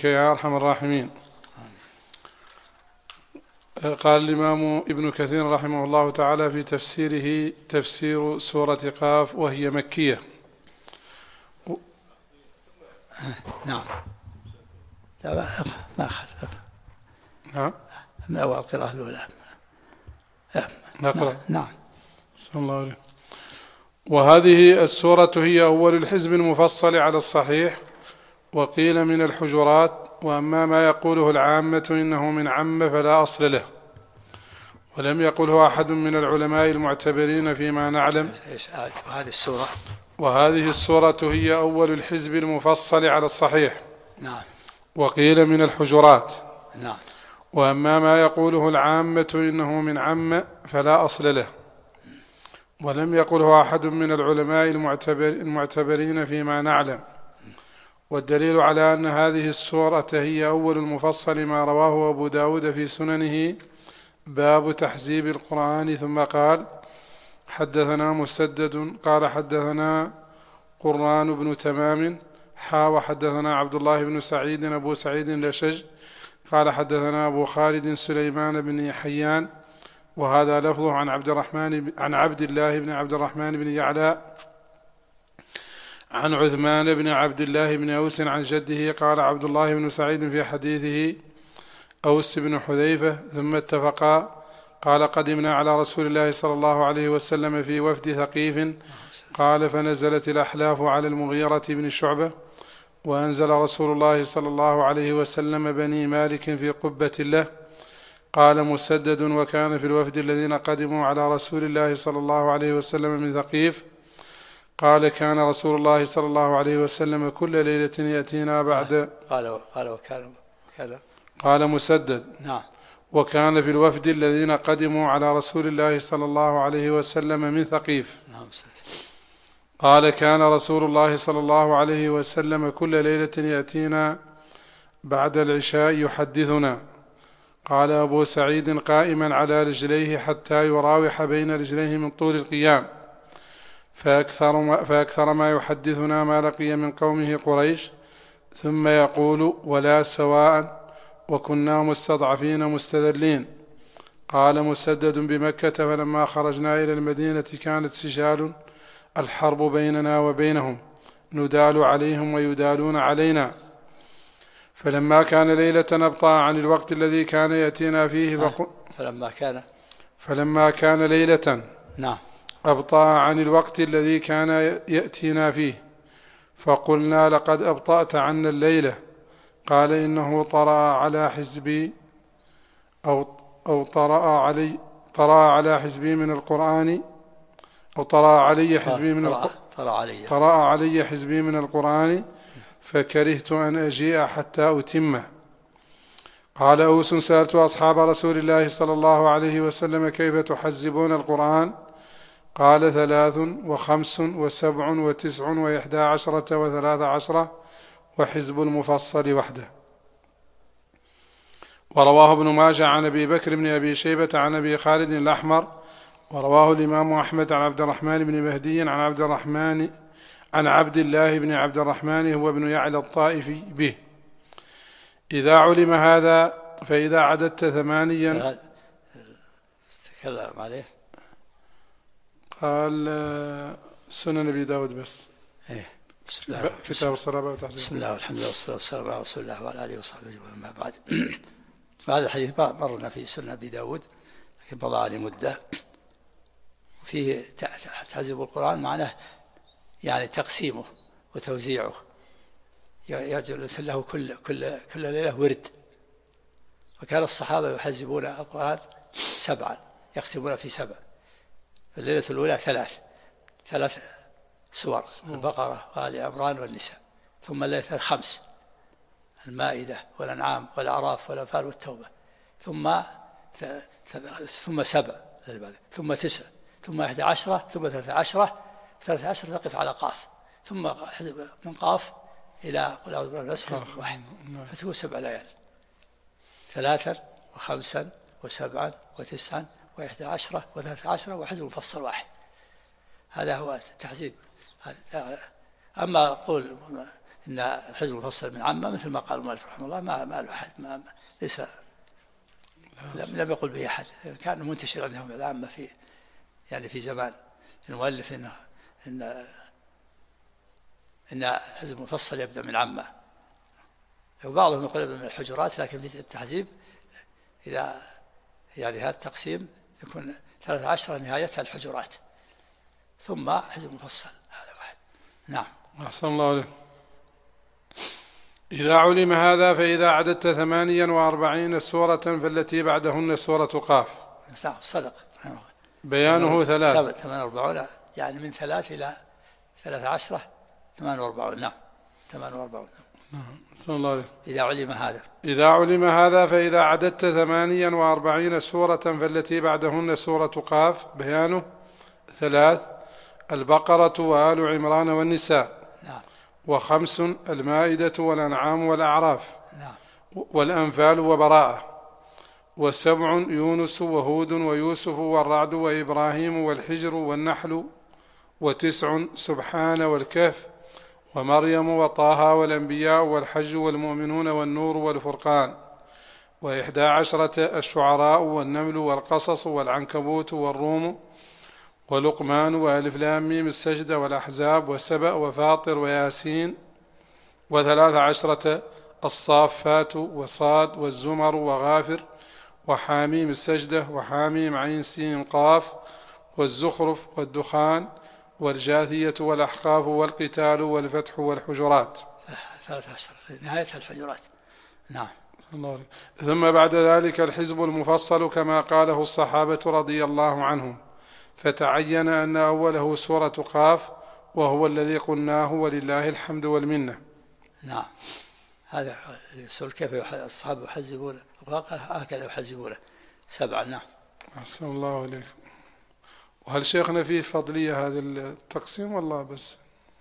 يا أرحم الراحمين. قال الإمام ابن كثير رحمه الله تعالى في تفسيره تفسير سورة قاف وهي مكية. نعم. لا ما أخذ. نعم. من أول القراءة الأولى. نقرأ. نعم. صلى الله عليه. وهذه السورة هي أول الحزب المفصل على الصحيح، وقيل من الحجرات، وأما ما يقوله العامة إنه من عم فلا أصل له، ولم يقله أحد من العلماء المعتبرين فيما نعلم. وهذه السورة هي أول الحزب المفصل على الصحيح. نعم. وقيل من الحجرات. نعم. وأما ما يقوله العامة إنه من عم فلا أصل له، ولم يقله أحد من العلماء المعتبرين فيما نعلم. والدليل على أن هذه السورة هي أول المفصل ما رواه أبو داود في سننه باب تحزيب القرآن، ثم قال: حدثنا مسدد قال حدثنا قران بن تمام وحدثنا عبد الله بن سعيد أبو سعيد الأشج قال حدثنا أبو خالد سليمان بن حيان، وهذا لفظه عن عبد الله بن عبد الرحمن بن يعلى عن عثمان بن عبد الله بن أوس عن جده. قال عبد الله بن سعيد في حديثه: أوس بن حذيفة. ثم اتفقا. قال: قدمنا على رسول الله صلى الله عليه وسلم في وفد ثقيف. قال: فنزلت الأحلاف على المغيرة بن شعبة، وأنزل رسول الله صلى الله عليه وسلم بني مالك في قبة له. قال مسدد: وكان في الوفد الذين قدموا على رسول الله صلى الله عليه وسلم من ثقيف. قال: كان رسول الله صلى الله عليه وسلم كل ليلة يأتينا بعد. قال مسدد: نعم. وكان في الوفد الذين قدموا على رسول الله صلى الله عليه وسلم من ثقيف. نعم. قال: كان رسول الله صلى الله عليه وسلم كل ليلة يأتينا بعد العشاء يحدثنا. قال أبو سعيد: قائما على رجليه حتى يراوح بين رجليه من طول القيام، فأكثر ما يحدثنا ما لقي من قومه قريش، ثم يقول: ولا سواء، وكنا مستضعفين مستذلين. قال مسدد: بمكة فلما خرجنا إلى المدينة كانت سجال الحرب بيننا وبينهم، ندال عليهم ويدالون علينا. فلما كان ليلة أبطأ عن الوقت الذي كان يأتينا فيه فلما كان ليلة نعم أبطأ عن الوقت الذي كان يأتينا فيه، فقلنا: لقد أبطأت عنا الليلة. قال: إنه طرأ على حزبي أو طرأ على حزبي من القرآن، أو طرأ علي حزبي من القرآن، فكرهت أن أجيء حتى أتمه. قال أوس: سألت أصحاب رسول الله صلى الله عليه وسلم: كيف تحزبون القرآن؟ قال: 3 و5 و7 و9 و11 و13، وحزب المفصل وحده. ورواه ابن ماجه عن أبي بكر بن أبي شيبة عن أبي خالد الأحمر، ورواه الإمام أحمد عن عبد الرحمن بن مهدي عن عبد الله بن عبد الرحمن هو ابن يعلى الطائفي به. إذا علم هذا فإذا عددت 8 تكلم عليه. قال سنن أبي داود بس. كتاب الصلاة. بسم الله والحمد لله والصلاة والسلام على رسول الله وعلى آله وصحبه وما بعد. فهذا الحديث مرنا في سنن أبي داود، لكن مضى عليه مدة. وفيه تحزب القرآن معناه يعني تقسيمه وتوزيعه، يجلس له كل ليلة ورد. وكان الصحابة يحزبون القرآن 7، يختمون في 7. الليلة الأولى 3 سور: البقرة وآل عمران والنساء. ثم الليلة 5: المائدة والأنعام والأعراف والأنفال والتوبة. ثم 7 ثم 9 ثم 11 ثم 13 تقف على قاف، ثم من قاف إلى قل أعوذ برب الناس حزب واحد، فتكون 7 ليال: 3 و5 و7 و9 و11 و13، وحزب مفصل واحد. هذا هو التحزيب. أما قول إن الحزب المفصل من عامة، مثل ما قال المؤلف رحمه الله، ما له أحد، ليس لم يقل به أحد، كان منتشر عندهم العامة في زمان المؤلف إن الحزب المفصل يبدأ من عامة، وبعضهم يقول يبدأ من الحجرات، لكن التحزيب إذا هذا التقسيم يكون 13 نهايتها الحجرات ثم حزب مفصل، هذا واحد. نعم. أحسن الله عليك. إذا علم هذا فإذا عددت 48 سورة فالتي بعدهن سورة قاف. نعم، صدق. بيانه 48 يعني من 3 إلى 13 48. نعم 48. نعم. أحسن الله عليك. إذا علم هذا فإذا عددت 48 سورة فالتي بعدهن سورة قاف. بيانه 3: البقرة وآل عمران والنساء. نعم. و5: المائدة والأنعام والأعراف. نعم. والأنفال وبراءة. و7: يونس وهود ويوسف والرعد وإبراهيم والحجر والنحل. و9: سبحان والكهف ومريم وطه والأنبياء والحج والمؤمنون والنور والفرقان. و11: الشعراء والنمل والقصص والعنكبوت والروم ولقمان وألف لام ميم السجدة والأحزاب وسبأ وفاطر وياسين. و13: الصافات وصاد والزمر وغافر وحاميم السجدة وحاميم عين سين قاف والزخرف والدخان والجاثية والأحقاف والقتال والفتح والحجرات. 13 نهاية الحجرات. نعم. ثم بعد ذلك الحزب المفصل كما قاله الصحابة رضي الله عنهم، فتعين أن أوله سورة قاف، وهو الذي قلناه ولله الحمد والمنة. نعم. هذا السؤال كيف الصحابة يحزبون هكذا يحزبونه 7. نعم. أحسن الله عليكم. وهل شيخنا فيه فضلية هذا التقسيم والله؟ بس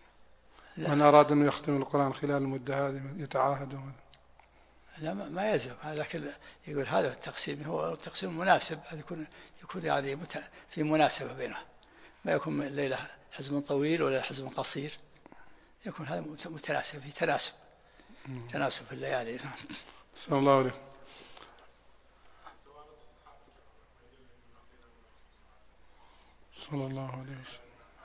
من أراد أن يختم القرآن خلال المدة هذه يتعاهد. لا ما يلزم، لكن يقول هذا التقسيم هو التقسيم المناسب، يكون يعني في مناسبة بينه، ما يكون الليلة حزم طويل ولا حزم قصير، يكون هذا متناسب، في تناسب في الليالي. صلى الله عليه. صلى الله عليه وسلم.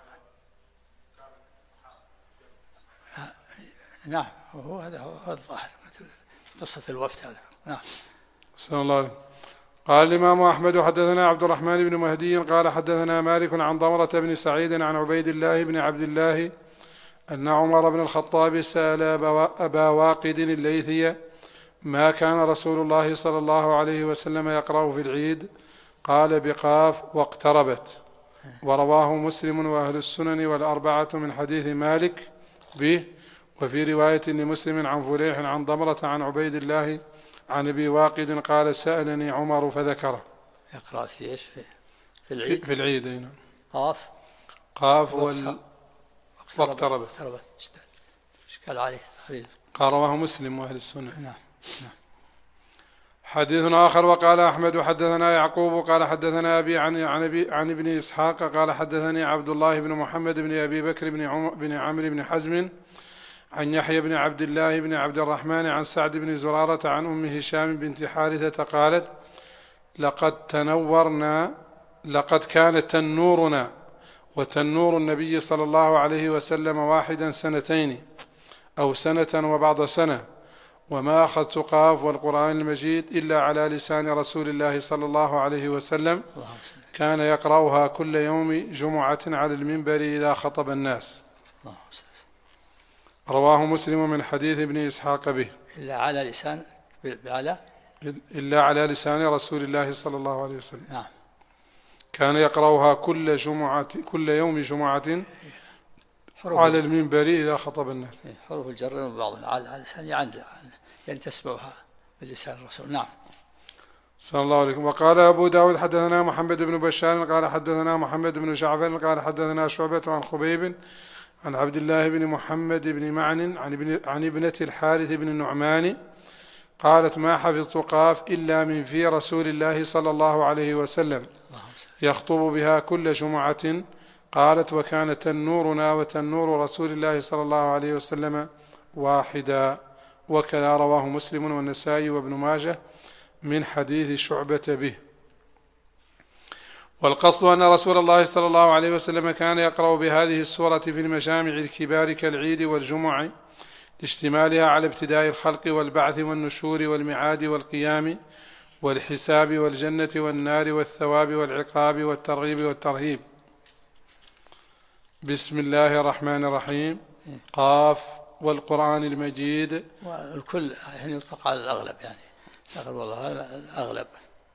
نعم، هذا هو الظاهر قصة الوفد هذا. نعم. صلى الله عليه. قال الإمام أحمد: حدثنا عبد الرحمن بن مهدي قال حدثنا مالك عن ضمرة بن سعيد عن عبيد الله بن عبد الله أن عمر بن الخطاب سأل أبا واقد الليثي: ما كان رسول الله صلى الله عليه وسلم يقرأ في العيد؟ قال: بقاف واقتربت. ورواه مسلم وأهل السنن والأربعة من حديث مالك به. وفي رواية لمسلم عن فليح عن ضمرة عن عبيد الله عن أبي واقد قال: سألني عمر فذكره. يقرأ في إيش؟ في العيد؟ في العيد. هنا قاف واقتربت. إيش قال عليه؟ قال: رواه مسلم وأهل السنن. نعم. حديث آخر. وقال أحمد: حدثنا يعقوب قال حدثنا أبي عن ابن إسحاق قال حدثني عبد الله بن محمد بن أبي بكر بن عمرو بن حزم عن يحيى بن عبد الله بن عبد الرحمن عن سعد بن زرارة عن أم هشام بنت حارثة قالت: لقد كان تنورنا وتنور النبي صلى الله عليه وسلم واحدا 2 أو 1 وبعض سنة، وما أخذت قاف والقرآن المجيد إلا على لسان رسول الله صلى الله عليه وسلم، كان يقرأها كل يوم جمعة على المنبر إذا خطب الناس. رواه مسلم من حديث ابن إسحاق به. إلا على لسان رسول الله صلى الله عليه وسلم. نعم. كان يقرأها كل يوم جمعة على المنبر إذا خطب الناس. حروف الجر وبعضها على لسان يعني تسمعها باللسان الرسول. نعم. صلى الله عليه وسلم. وقال أبو داود: حدثنا محمد بن بشار قال حدثنا محمد بن جعفر قال حدثنا شعبة عن خبيب عن عبد الله بن محمد بن معن عن ابنة الحارث بن النعمان قالت: ما حفظت قاف إلا من في رسول الله صلى الله عليه وسلم يخطب بها كل جمعة. قالت: وكان تنورنا وتنور رسول الله صلى الله عليه وسلم واحدا، وكذا رواه مسلم والنسائي وابن ماجه من حديث شعبة به. والقصد أن رسول الله صلى الله عليه وسلم كان يقرأ بهذه السورة في المجامع الكبار كالعيد والجمع لاشتمالها على ابتداء الخلق والبعث والنشور والميعاد والقيام والحساب والجنة والنار والثواب والعقاب والترغيب والترهيب. بسم الله الرحمن الرحيم. قاف والقرآن المجيد. والكل يعني يطلق على الأغلب، يعني أغلب والله الأغلب.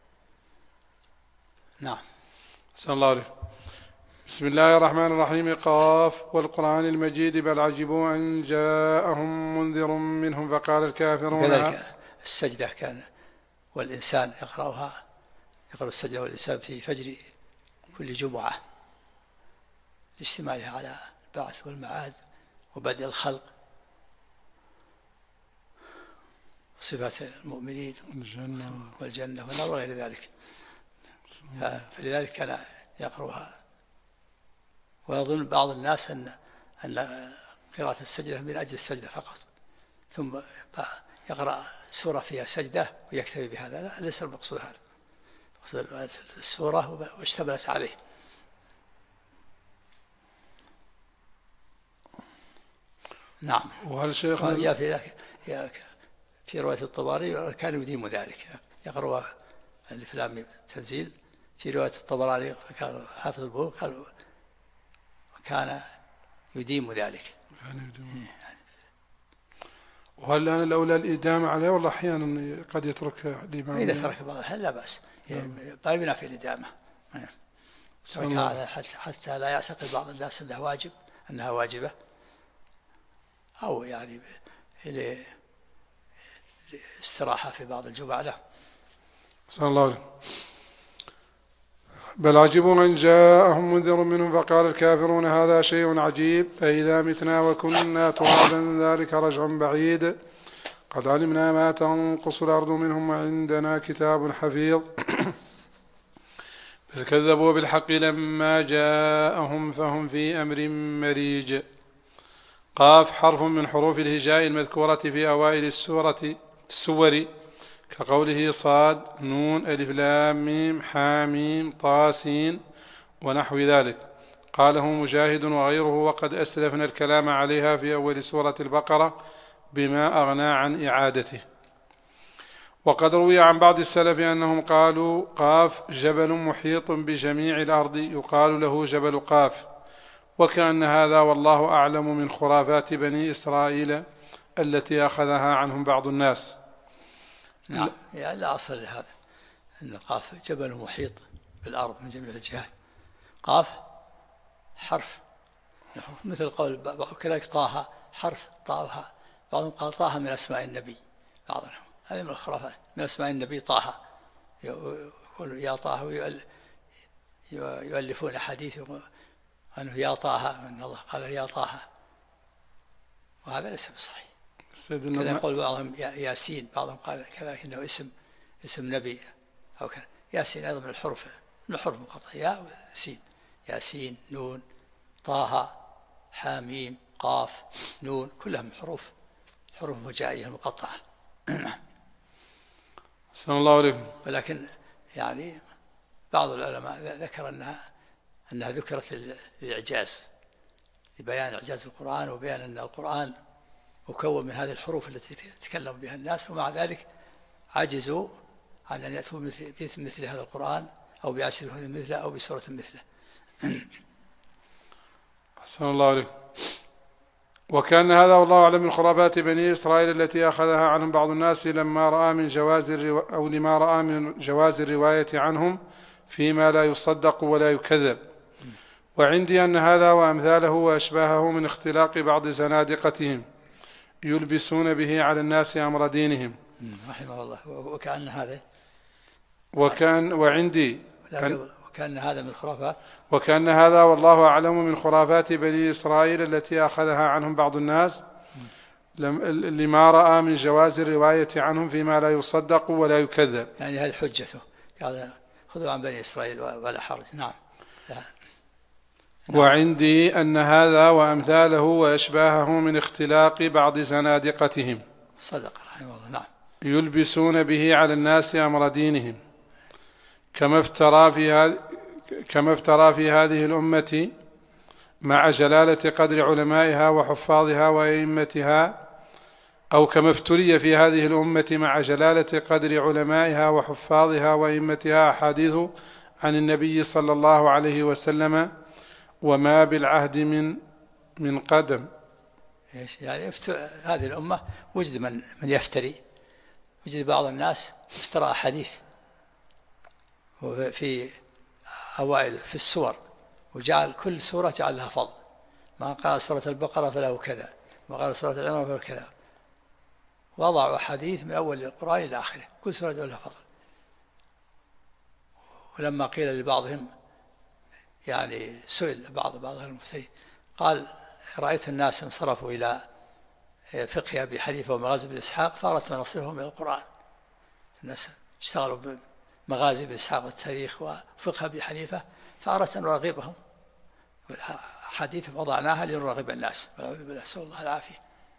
نعم. صلى الله عليه. بسم الله الرحمن الرحيم. قاف والقرآن المجيد بل عجبوا أن جاءهم منذر منهم فقال الكافرون. كذلك السجدة كان والإنسان يقرأ السجدة والإنسان في فجر كل جمعة لاشتمالها على البعث والمعاد وبدء الخلق وصفات المؤمنين والجنة والنار وغير ذلك. فلذلك كان يقرأها. ويظن بعض الناس أن قراءة السجدة من أجل السجدة فقط، ثم يقرأ سورة فيها سجدة ويكتفي بهذا. لا، ليس المقصود هذا. المقصود السورة واشتملت عليه. نعم. وهل شيخ في رواية الطبراني كان يديم ذلك، يقرأ الف لام تنزيل. في رواية الطبراني فكان حافظ البخاري قال وكان يديم ذلك. وهل الآن الأولى الإدامة عليه ولا أحيانا قد يترك الإمام؟ إذا ترك بعض الأحيان لا بأس، لا ينافي الإدامة. حتى لا يعتقد بعض الناس أنها واجبة، أو يعني الاستراحة في بعض الجمعة. لا. صلى الله عليه. بل عجبوا أن جاءهم منذر منهم فقال الكافرون هذا شيء عجيب أئذا متنا وكنا ترابا ذلك رجع بعيد قد علمنا ما تنقص الأرض منهم وعندنا كتاب حفيظ بل كذبوا بالحق لما جاءهم فهم في أمر مريج. قاف حرف من حروف الهجاء المذكورة في أوائل السور كقوله صاد نون ألف لام ميم حاميم طاسين ونحو ذلك. قاله مجاهد وغيره وقد أسلفنا الكلام عليها في أول سورة البقرة بما أغنى عن إعادته. وقد روي عن بعض السلف أنهم قالوا قاف جبل محيط بجميع الأرض يقال له جبل قاف، وكأن هذا والله أعلم من خرافات بني إسرائيل التي أخذها عنهم بعض الناس. نعم. يعني لا أصل لهذا، أن قاف جبل محيط بالأرض من جميع الجهات. قاف حرف مثل قول كذلك طه حرف طه، بعضهم قال طه من أسماء النبي، بعضهم هذه من الخرافات من أسماء النبي طه، يقول يا طه يؤلفون حديث أنه يا طه أن الله قال يا طه، وهذا ليس بصحيح. كذا يقول بعضهم ياسين، بعضهم قال كذلك إنه اسم نبي أو كذا. ياسين أيضا من الحروف مقطعة، يا وسين، ياسين نون طه حاميم قاف نون كلها من حروف مجائية المقطعة. صلى الله عليه. ولكن يعني بعض العلماء ذكر أنها ذكرت للإعجاز، لبيان إعجاز القرآن وبيان أن القرآن مكون من هذه الحروف التي يتكلم بها الناس، ومع ذلك عجزوا عن أن يأتوا مثل هذا القرآن أو بعشر مثله أو بسورة مثله. أحسن الله عليه. وكان هذا والله أعلم من خرافات بني إسرائيل التي أخذها عنهم بعض الناس لما رأى من جواز الرواية عنهم فيما لا يصدق ولا يكذب. وعندي أن هذا وأمثاله وأشباهه من اختلاق بعض زنادقتهم يلبسون به على الناس أمر دينهم رحمه الله. وكأن هذا وكأن هذا من الخرافات، وكأن هذا والله أعلم من خرافات بني إسرائيل التي أخذها عنهم بعض الناس لما رأى من جواز الرواية عنهم فيما لا يصدق ولا يكذب. يعني هذه حجته، قال خذوا عن بني إسرائيل ولا حرج. نعم. وعندي أن هذا وأمثاله وأشباهه من اختلاق بعض زنادقتهم صدق رحمه الله. نعم. يلبسون به على الناس أمر دينهم، كما افترى في هذه الأمة مع جلالة قدر علمائها وحفاظها وأئمتها، أو كما افتري في هذه الأمة مع جلالة قدر علمائها وحفاظها وأئمتها أحاديث عن النبي صلى الله عليه وسلم وما بالعهد من قدم. يعني هذه الأمة وجد من يفتري، وجد بعض الناس افترى أحاديث في أوائل في السور، وجعل كل سورة جعل لها فضل، ما قال سورة البقرة فله كذا، ما قال سورة العمران فله كذا، وضعوا أحاديث من أول القرآن إلى آخره كل سورة جعل لها فضل. ولما قيل لبعضهم، يعني سئل بعض المفترين، قال: رأيت الناس انصرفوا إلى فقه أبي حنيفة ومغازي بن إسحاق فأردت أن أصرفهم إلى القرآن. الناس اشتغلوا بمغازي بن إسحاق والتاريخ وفقه أبي حنيفة، فأردت أن أرغبهم، والحديث وضعناها لنرغب الناس، والعوذ بالله، نسأل الله العافية.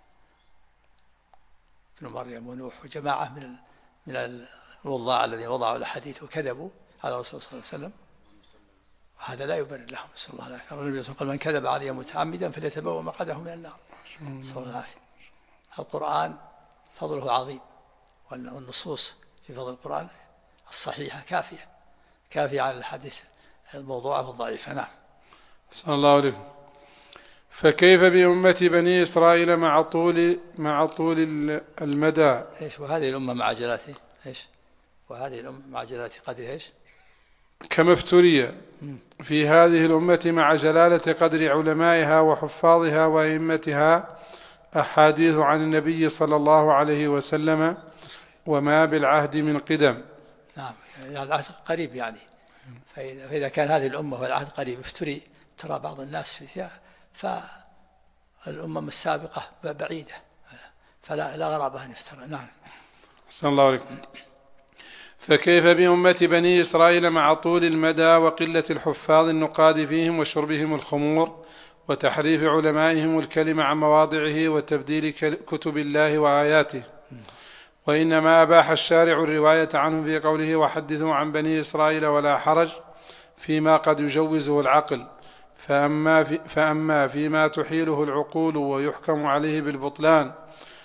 ابن مريم ونوح وجماعة من الوضاع الذين وضعوا الحديث وكذبوا على الرسول صلى الله عليه وسلم، وهذا لا يبرر لهم، نسأل الله العافية. النبي صلى الله عليه وسلم قال: من كذب علي متعمدا فليتبوأ مقعده من النار، نسأل الله العافية. القرآن فضله عظيم، والنصوص في فضل القرآن الصحيحة كافية على الحديث الموضوعة والضعيفة. نعم. صلى الله عليه. فكيف بأمة بني إسرائيل مع طول المدى؟ وهذه الأمة مع جلالته وهذه الأمة مع جلالة قدر كما افتري في هذه الأمة مع جلالة قدر علمائها وحفاظها وأئمتها أحاديث عن النبي صلى الله عليه وسلم وما بالعهد من قدم. نعم، يعني العهد قريب، يعني فإذا كان هذه الأمة والعهد قريب افتري ترى بعض الناس فيها، فالأمم السابقة بعيدة، فلا غرابة أن يفترى. نعم. أحسن الله عليكم. فكيف بأمة بني إسرائيل مع طول المدى وقلة الحفاظ النقاد فيهم وشربهم الخمور وتحريف علمائهم الكلمة عن مواضعه وتبديل كتب الله وآياته؟ وإنما أباح الشارع الرواية عنهم في قوله: وحدثوا عن بني إسرائيل ولا حرج، فيما قد يجوزه العقل، فأما فيما تحيله العقول ويحكم عليه بالبطلان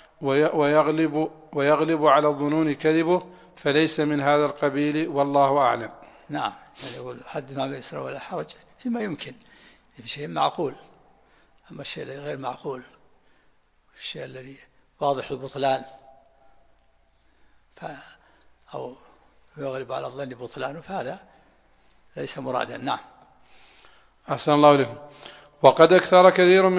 ويغلب على الظنون كذبه فليس من هذا القبيل، والله أعلم. نعم، يعني يقول: حدثوا عن بني إسرائيل ولا حرج فيما يمكن، في شيء معقول. أما الشيء الذي غير معقول، الشيء الذي واضح البطلان أو يغلب على الظن بطلانه، فهذا ليس مرادا. نعم. أحسن الله إليكم. وقد أكثر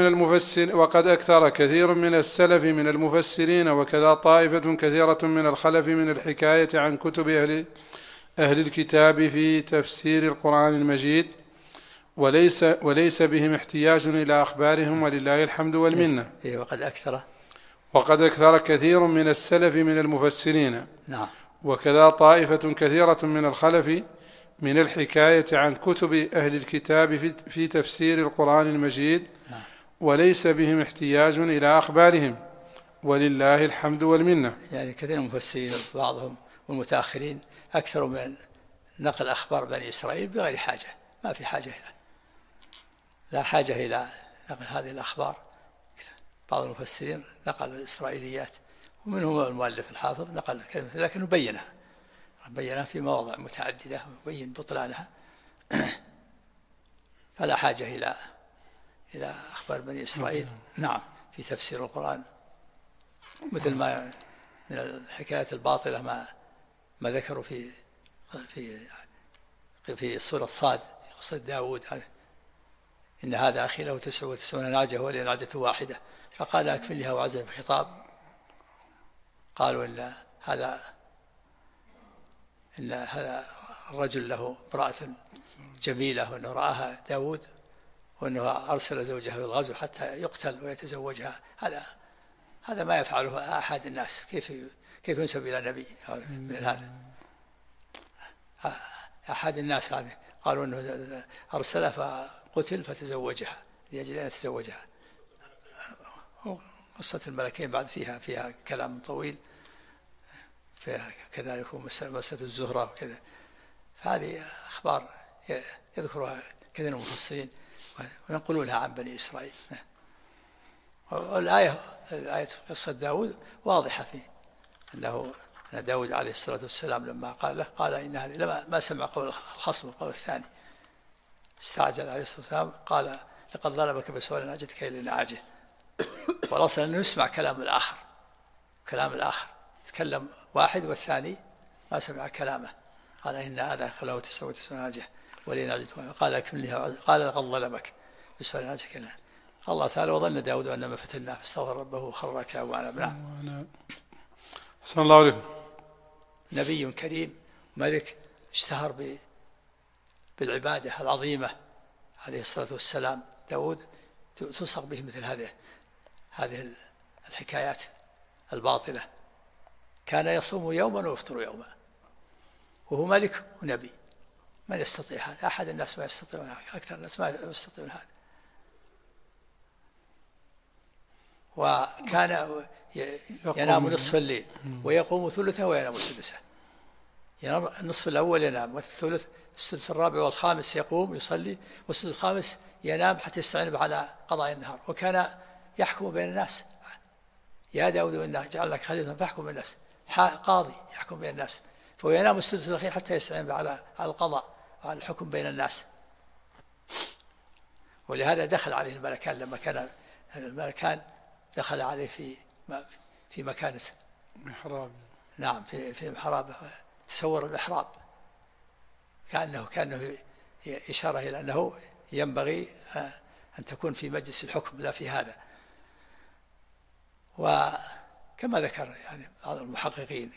كثير من السلف من المفسرين وكذا طائفة كثيرة من الخلف من الحكاية عن كتب أهل الكتاب في تفسير القرآن المجيد، وليس بهم احتياج إلى أخبارهم، ولله الحمد والمنة. وقد أكثر كثير من السلف من المفسرين. نعم. وكذا طائفة كثيرة من الخلف من الحكاية عن كتب أهل الكتاب في تفسير القرآن المجيد، وليس بهم احتياج إلى أخبارهم، ولله الحمد والمنة. يعني كثير من المفسرين بعضهم والمتأخرين أكثر من نقل أخبار بني إسرائيل بغير حاجة، ما في حاجة لا حاجة إلى نقل هذه الأخبار. بعض المفسرين نقل الإسرائيليات، ومنهم المؤلف الحافظ نقل كلمة، لكنه بينها في مواضع متعددة ويبين بطلانها، فلا حاجة إلى أخبار بني إسرائيل. نعم، في تفسير القرآن، مثل ما من الحكايات الباطلة ما ذكروا في سورة صاد في قصة داود: إن هذا أخي له 99 نعجة ولي نعجة واحدة فقال أكفلها وعزل في خطاب، قالوا إن هذا الرجل له امرأة جميلة، وأنه رآها داود، وأنه أرسل زوجها في الغزو حتى يقتل ويتزوجها. هذا ما يفعله أحد الناس، كيف ينسب إلى نبي من هذا؟ أحد الناس هذه قالوا أنه أرسلها فقتل فتزوجها لأجل أن يتزوجها. قصة الملكين بعد فيها كلام طويل، فيها كذلك مسألة الزهرة وكذا. فهذه أخبار يذكرها كثير من المفسرين وينقلونها عن بني إسرائيل. والآية في قصة داود واضحة فيه أن داود عليه الصلاة والسلام لما قال له قال إن هذه لما ما سمع قول الخصم القول الثاني استعجل عليه الصلاة والسلام قال لقد ظلمك بسؤال نعجتك إلى نعاجه. والأصل أنه يسمع كلام الآخر يتكلم واحد والثاني ما سمع كلامه. قال إن هذا خلوه 99 ناجح ولي نعجته قال كملها قال لقد ظلمك بسؤال نعجتك إلى. قال الله تعالى وظن داود أنما فتناه فاستغفر ربه وخر راكعا وأناب. نعم. صلى الله عليه. نبي كريم ملك اشتهر بالعبادة العظيمة عليه الصلاة والسلام. داود تلصق به مثل هذه الحكايات الباطلة. كان يصوم يوما ويفطر يوما وهو ملك ونبي. من يستطيع هذا؟ أحد الناس ما يستطيعون، أكثر الناس ما يستطيعون هذا. وكان ينام نصف الليل ويقوم ثلثه وينام سدسه. ينام النصف الأول ينام والثلث السدس الرابع والخامس يقوم يصلي والسدس الخامس ينام حتى يستعين على قضاء النهار. وكان يحكم بين الناس. يا داود إنا جعلناك خليفة فاحكم بين الناس. قاضي يحكم بين الناس. فهو ينام السدس الأخير حتى يستعين على القضاء وعلى الحكم بين الناس. ولهذا دخل عليه الملكان لما كان الملكان دخل عليه في مكانة محراب. نعم في محرابه. تصور المحراب كأنه إشارة إلى أنه ينبغي أن تكون في مجلس الحكم لا في هذا. وكما ذكر يعني بعض المحققين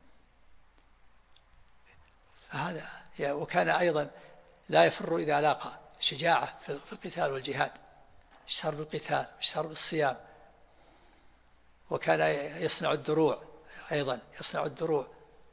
فهذا وكان أيضا لا يفر إذا لاقى شجاعة في القتال والجهاد. اشتهر بالقتال واشتهر بالصيام. وكان يصنع الدروع أيضا يصنع الدروع.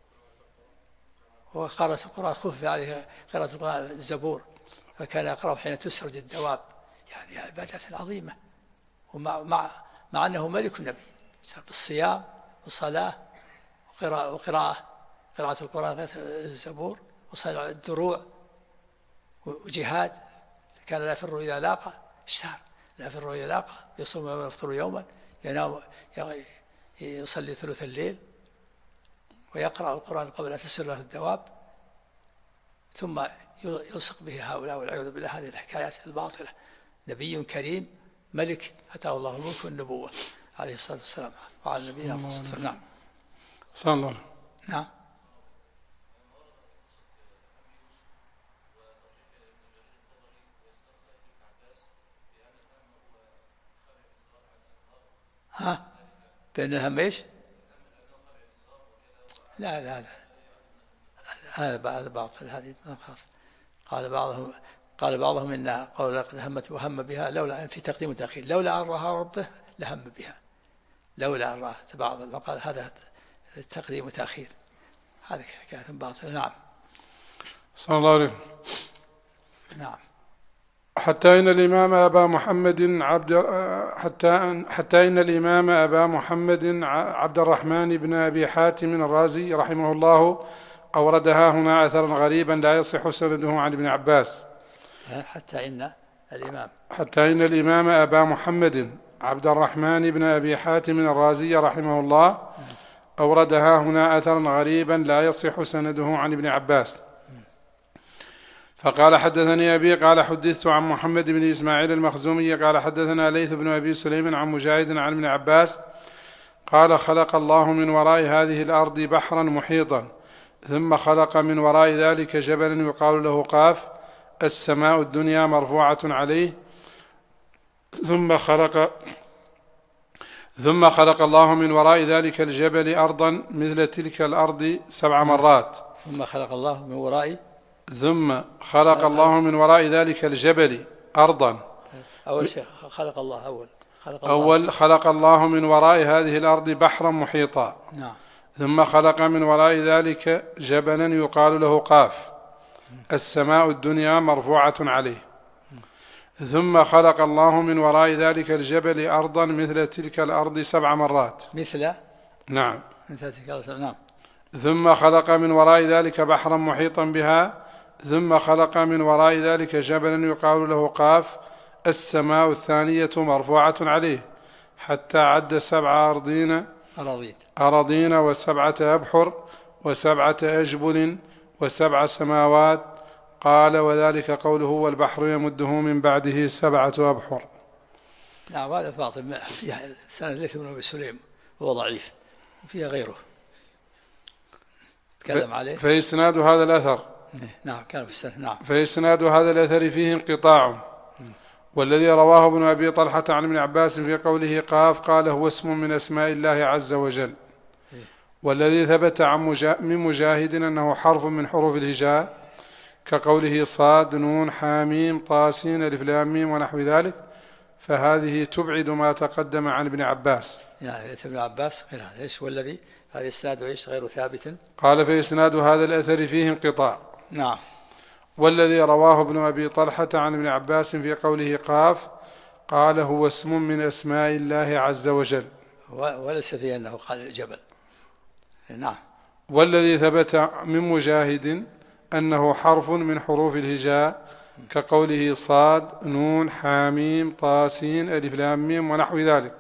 وقرأت القرآن خفف عليه قراءة القرآن الزبور فكان يقرأ حين تسرج الدواب. يعني عبادات عظيمة. مع أنه ملك نبي بالصيام والصلاة وقراءة القرآن الزبور وصنع الدروع وجهاد. كان لا يفر إذا لاقى اشتهر لا يفر إذا لاقى يصوم يوما ويفطر يوما ينام يصلي ثلث الليل ويقرأ القرآن قبل أن تسر له الدواب ثم يلصق به هؤلاء والعياذ بالله هذه الحكايات الباطلة. نبي كريم ملك أتاه الله الملك والنبوة عليه الصلاة والسلام وعلى نبينا صلى الله عليه وسلم. نعم. صلى الله عليه. نعم. بأن الهم إيش؟ لا هذا باطل. هذه قال بعضهم إنها قول لقد همت وهم بها لولا أن في تقديم وتأخير لولا أن رأى ربه لهم بها لولا أن رأى. بعض قال هذا تقديم وتأخير. هذه حكاية باطلة. نعم. صلى الله عليه. نعم. حتى إن الإمام أبا محمد عبد الرحمن بن أبي حاتم الرازي رحمه الله أوردها هنا أثرا غريبا لا يصح سنده عن ابن عباس. حتى إن الإمام أبا محمد عبد الرحمن بن أبي حاتم الرازي رحمه الله أوردها هنا أثرا غريبا لا يصح سنده عن ابن عباس. فقال حدثني أبي قال حدثت عن محمد بن إسماعيل المخزومي قال حدثنا ليث بن أبي سليم عن مجاهد عن ابن عباس قال خلق الله من وراء هذه الأرض بحرا محيطا ثم خلق من وراء ذلك جبلا يقال له قاف السماء الدنيا مرفوعة عليه ثم خلق الله من وراء ذلك الجبل أرضا مثل تلك الأرض 7 مرات. ثم خلق الله من وراء ذلك الجبل أرضا. أول شيء خلق الله من وراء هذه الأرض بحرا محيطا. نعم. ثم خلق من وراء ذلك جبلا يقال له قاف السماء الدنيا مرفوعة عليه. ثم خلق الله من وراء ذلك الجبل أرضا مثل تلك الأرض 7 مرات. نعم. نعم. ثم خلق من وراء ذلك بحرا محيطا بها. ثم خلق من وراء ذلك جبلا يقال له قاف السماء الثانية مرفوعة عليه، حتى عد 7 أراضين و7 أبحر و7 أجبل و7 سماوات. قال وذلك قوله والبحر يمده من بعده 7 أبحر. نعم هذا باطل. فيها سند الليث بن أبي سليم وهو ضعيف، وفيها غيره تكلم عليه. فإسناد هذا الأثر نعم كان في السنة. نعم. فإسناد هذا الأثر فيه انقطاع. والذي رواه ابن أبي طلحة عن ابن عباس في قوله قاف قال هو اسم من أسماء الله عز وجل. والذي ثبت من مجاهد أنه حرف من حروف الهجاء كقوله صاد نون حاميم طاسين ألف لام ميم ونحو ذلك، فهذه تبعد ما تقدم عن ابن عباس. يعني ابن عباس غير هذا. ايش والذي هذا اسناده ايش غير ثابت؟ قال فإسناد هذا الأثر فيه انقطاع. نعم. والذي رواه ابن أبي طلحة عن ابن عباس في قوله قاف قال هو اسم من أسماء الله عز وجل، وليس فيه أنه قال الجبل. نعم. والذي ثبت من مجاهد أنه حرف من حروف الهجاء كقوله صاد نون حاميم طاسين ألف لام ميم ونحو ذلك.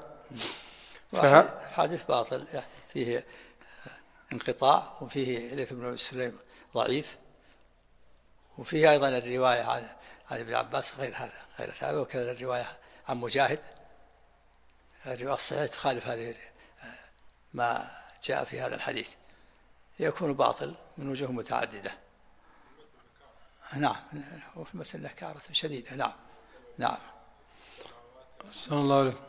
حديث باطل فيه انقطاع، وفيه الليث بن سليم ضعيف، وفيه أيضا الرواية عن ابن عباس غير هذا، وكذا الرواية عن مجاهد الرواية الصحيحة تخالف هذه ما جاء في هذا الحديث، يكون باطل من وجوه متعددة. نعم. وفي مثل نكارة شديدة. نعم. نعم. صلى الله عليه.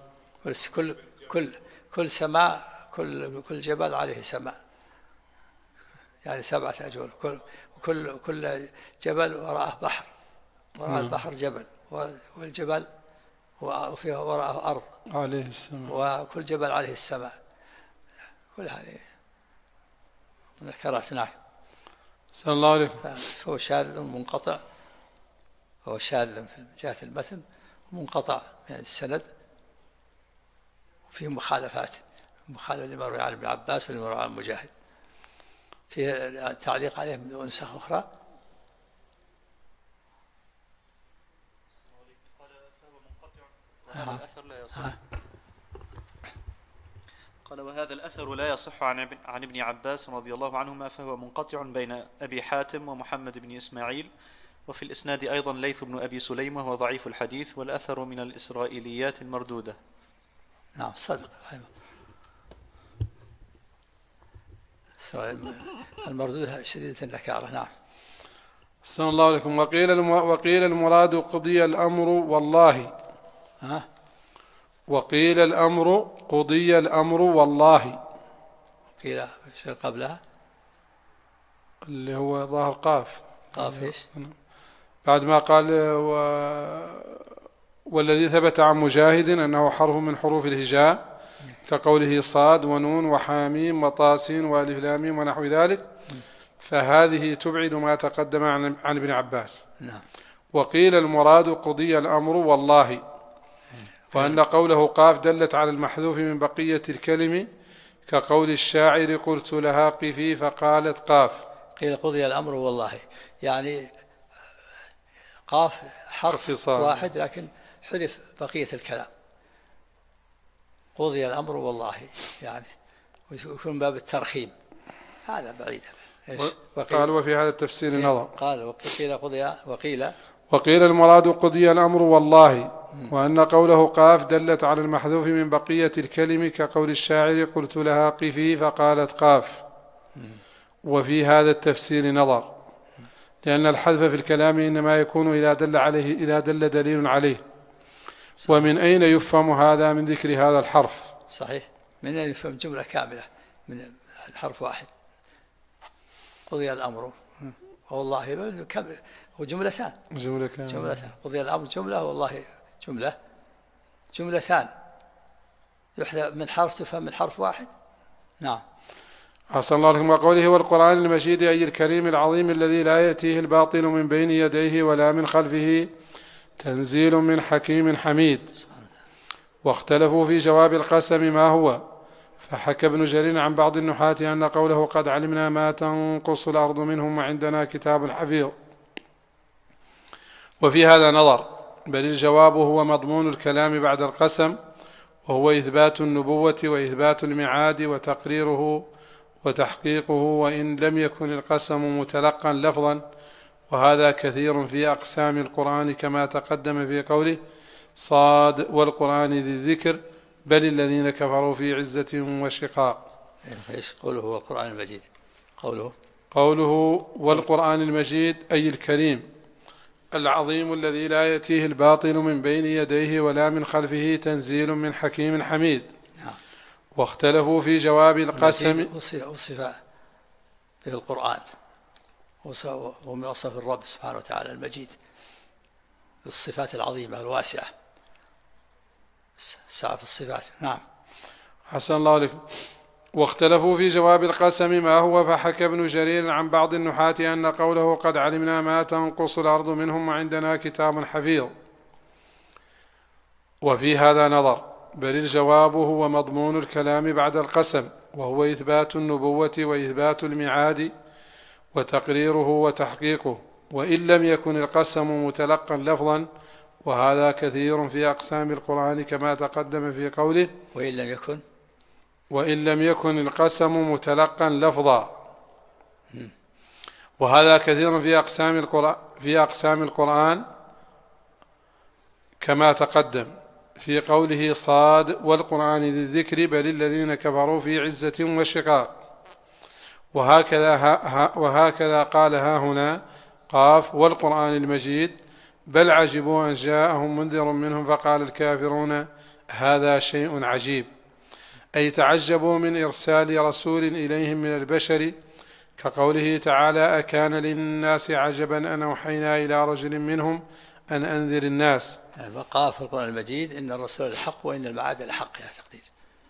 كل سماء كل جبل عليه سماء، يعني 7 أجبال، وكل جبل وراءه بحر، وراء البحر جبل، والجبل وفيها وراءه أرض عليه السماء، وكل جبل عليه السماء. كل هذه نكرات. نعم. صلى الله عليه. فهو شاذ منقطع، هو شاذ في جهة المتن ومنقطع من السند، وفيه مخالفات، مخالفة لما روي عن ابن عباس ولما روي عن مجاهد. فيه تعليق عليه من نسخ أخرى. قال وهذا الأثر لا يصح عن ابن عباس رضي الله عنهما، فهو منقطع بين أبي حاتم ومحمد بن إسماعيل، وفي الإسناد أيضا ليث بن أبي سليم وهو ضعيف الحديث، والأثر من الإسرائيليات المردودة. نعم صدق. المردودة شديدة النكارة. نعم. صلى الله عليكم. وقيل المراد قضي الأمر والله. وقيل الأمر قضي الأمر والله. قيل شيء قبلها اللي هو ظاهر قاف ايش بعد ما قال والذي ثبت عن مجاهد أنه حرف من حروف الهجاء كقوله صاد ونون وحاميم وطاسين والف لام ميم ونحو ذلك، فهذه تبعد ما تقدم عن ابن عباس. نعم. وقيل المراد قضي الأمر والله، وأن قوله قاف دلت على المحذوف من بقية الكلم كقول الشاعر قلت لها قفي فقالت قاف. قيل قضي الأمر والله، يعني قاف حرف واحد لكن حذف بقية الكلام. قضي الأمر والله يعني ويكون باب الترخيم، هذا بعيد. قال وفي هذا التفسير نظر. قال وقيل المراد قضي الأمر والله، وأن قوله قاف دلت على المحذوف من بقية الكلم كقول الشاعر قلت لها قفي فقالت قاف. وفي هذا التفسير نظر، لأن الحذف في الكلام إنما يكون إذا دل دليل عليه. ومن أين يفهم هذا من ذكر هذا الحرف؟ صحيح، من أين يفهم جملة كاملة من الحرف واحد. قضي الأمر والله وجملتان. جملتان. قضي الأمر جملة والله جملتان يحذف من حرف تفهم من حرف واحد. نعم. أحسن الله لكم. وقوله والقرآن المجيد أي الكريم العظيم الذي لا يأتيه الباطل من بين يديه ولا من خلفه تنزيل من حكيم حميد. واختلفوا في جواب القسم ما هو، فحكى ابن جرير عن بعض النحاة أن قوله قد علمنا ما تنقص الأرض منهم وعندنا كتاب حفيظ، وفي هذا نظر، بل الجواب هو مضمون الكلام بعد القسم، وهو إثبات النبوة وإثبات الميعاد وتقريره وتحقيقه، وإن لم يكن القسم متلقا لفظا، وهذا كثير في أقسام القرآن كما تقدم في قوله صاد والقرآن ذي الذكر بل الذين كفروا في عزة وشقاق. ايش قوله والقرآن المجيد؟ قوله والقرآن المجيد أي الكريم العظيم الذي لا يأتيه الباطل من بين يديه ولا من خلفه تنزيل من حكيم حميد. واختلفوا في جواب القسم. وصف في القرآن ومن وصف الرب سبحانه وتعالى المجيد بالصفات العظيمة الواسعة، سعة في الصفات. نعم. حسن الله لكم. واختلفوا في جواب القسم ما هو، فحكى ابن جرير عن بعض النحاة أن قوله قد علمنا ما تنقص الأرض منهم وعندنا كتاب حفيظ، وفي هذا نظر، بل الجواب هو مضمون الكلام بعد القسم، وهو إثبات النبوة وإثبات الميعاد وتقريره وتحقيقه، وإن لم يكن القسم متلقا لفظا، وهذا كثير في أقسام القرآن كما تقدم في قوله وإن لم يكن القسم متلقا لفظا، وهذا كثير في أقسام القرآن كما تقدم في قوله صاد والقرآن ذي الذكر بل الذين كفروا في عزة وشقاق. وهكذا قال ها هنا قاف والقرآن المجيد بل عجبوا أن جاءهم منذر منهم فقال الكافرون هذا شيء عجيب، أي تعجبوا من إرسال رسول إليهم من البشر، كقوله تعالى أكان للناس عجبا أن أوحينا إلى رجل منهم أن أنذر الناس. البقاء في القرآن المجيد إن الرسول الحق وإن المعاد الحق، يا تقدير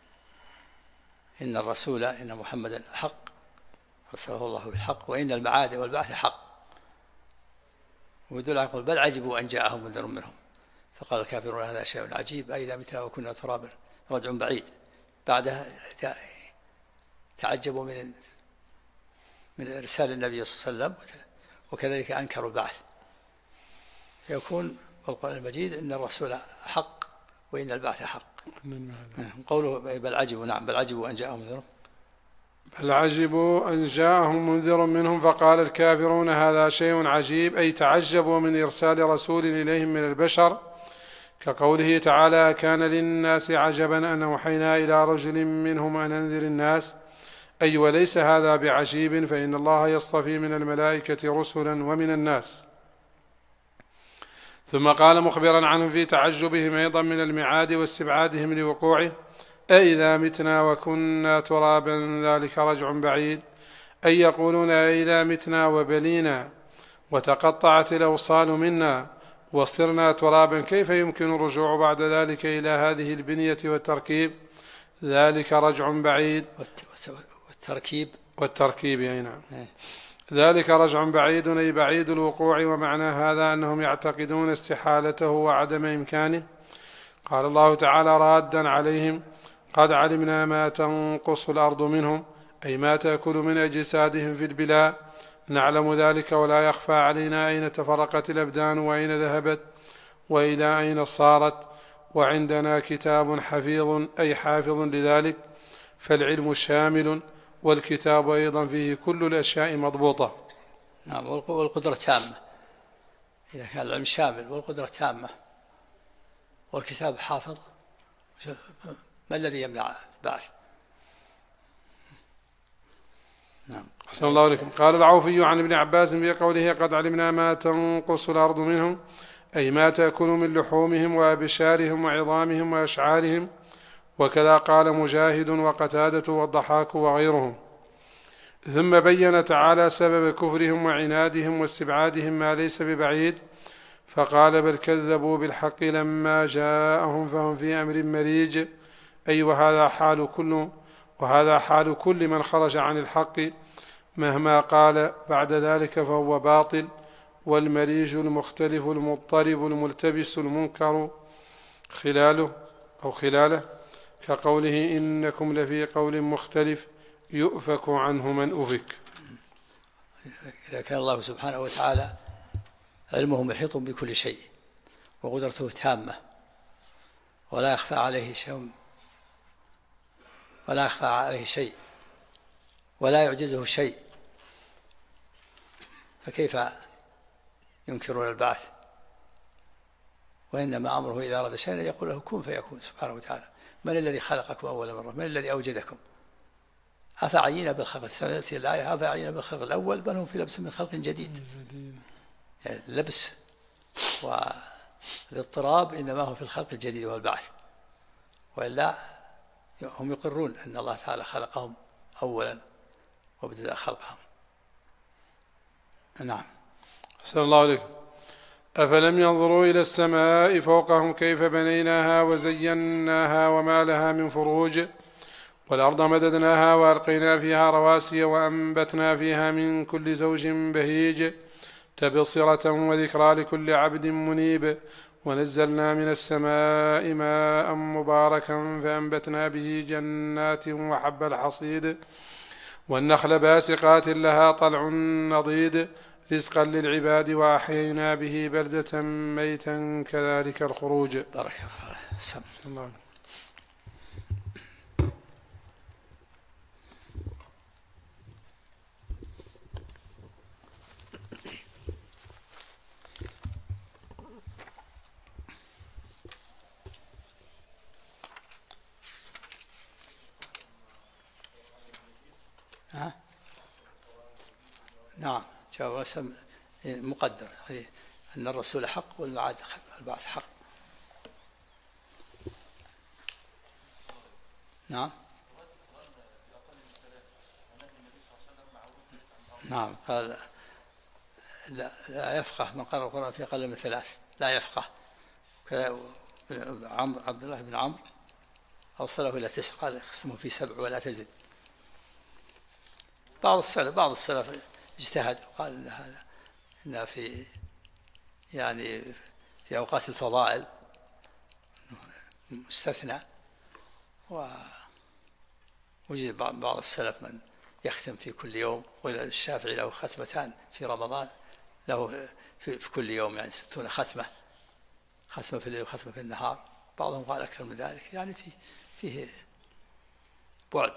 إن الرسول إن محمد الحق رسله الله بالحق وإن المعاد والبعث حق، ويدل على قول بل عجبوا أن جاءهم منذر منهم فقال الكافرون هذا شيء عجيب، أي إذا متنا وكنا ترابا رجع بعيد. بعدها تعجبوا من إرسال النبي صلى الله عليه وسلم، وكذلك أنكروا البعث، يكون القرآن المجيد إن الرسول حق وإن البعث حق. قوله بل عجبوا، نعم بل عجبوا أن جاءهم منذر، بل عجبوا أن جاءهم منذر منهم فقال الكافرون هذا شيء عجيب، أي تعجبوا من إرسال رسول إليهم من البشر، كقوله تعالى كان للناس عجبا أن أوحينا إلى رجل منهم أن أنذر الناس، أي وليس هذا بعجيب، فإن الله يصطفي من الملائكة رسلا ومن الناس. ثم قال مخبرا عنهم في تعجبهم أيضا من الميعاد واستبعادهم لوقوعه أئذا متنا وكنا ترابا ذلك رجع بعيد، أي يقولون أئذا متنا وبلينا وتقطعت الأوصال منا وصرنا ترابا كيف يمكن الرجوع بعد ذلك إلى هذه البنية والتركيب، ذلك رجع بعيد. والتركيب أي نعم. ذلك رجع بعيد أي بعيد الوقوع، ومعنى هذا أنهم يعتقدون استحالته وعدم إمكانه. قال الله تعالى رادا عليهم قد علمنا ما تنقص الأرض منهم، أي ما تأكل من أجسادهم في البلاء، نعلم ذلك ولا يخفى علينا أين تفرقت الأبدان وأين ذهبت وإلى أين صارت، وعندنا كتاب حفيظ أي حافظ لذلك، فالعلم شامل والكتاب أيضا فيه كل الأشياء مضبوطة. نعم والقدرة تامة، إذا كان العلم شامل والقدرة تامة والكتاب حافظ ما الذي يمنع البعث؟ نعم. أحسن الله عليكم. قال العوفي عن ابن عباس في قوله قد علمنا ما تنقص الأرض منهم، أي ما تأكل من لحومهم وأبشارهم وعظامهم وأشعارهم، وكذا قال مجاهد وقتادة والضحاك وغيرهم. ثم بين تعالى سبب كفرهم وعنادهم واستبعادهم ما ليس ببعيد، فقال بل كذبوا بالحق لما جاءهم فهم في أمر مريج، أي وهذا وهذا حال كل من خرج عن الحق مهما قال بعد ذلك فهو باطل. والمريج المختلف المضطرب الملتبس المنكر خلاله كقوله إنكم لفي قول مختلف يؤفك عنه من أفك. إذا كان الله سبحانه وتعالى علمه محيط بكل شيء وقدرته تامة ولا يخفى عليه شيء ولا يعجزه شيء، فكيف ينكرون البعث؟ وإنما أمره إذا أراد شيئا يقول له كن فيكون سبحانه وتعالى. من الذي خلقكم أول مرة؟ من الذي أوجدكم؟ أفعينا بالخلق السنة الآية أفعينا بالخلق الأول بل هم في لبس من خلق جديد. يعني اللبس والاضطراب إنما هو في الخلق الجديد والبعث، وإلا هم يقرون أن الله تعالى خلقهم أولا وابتدأ خلقهم. نعم. أحسن الله عليكم. أفلم ينظروا إلى السماء فوقهم كيف بنيناها وزيناها وما لها من فروج والأرض مددناها وألقينا فيها رواسي وأنبتنا فيها من كل زوج بهيج تبصرة وذكرى لكل عبد منيب ونزلنا من السماء ماء مباركا فأنبتنا به جنات وحب الحصيد والنخل باسقات لها طلع نضيد رزقا للعباد وأحيينا به بلدة ميتا كذلك الخروج. بارك الله. نعم جواب مقدر أن الرسول حق والبعث حق. نعم نعم قال لا يفقه من قرأ القرآن في أقل من 3 لا يفقه. عبد الله بن عمرو أوصله إلى 9 قال اقسمه في 7 ولا تزد. بعض السلف اجتهد وقال إن هذا إن في أوقات الفضائل مستثنى، ووجد بعض السلف من يختم في كل يوم. قيل الشافعي له ختمتان في رمضان، له في كل يوم يعني 60 ختمة في الليل وختمة في النهار. بعضهم قال أكثر من ذلك، يعني فيه بعد.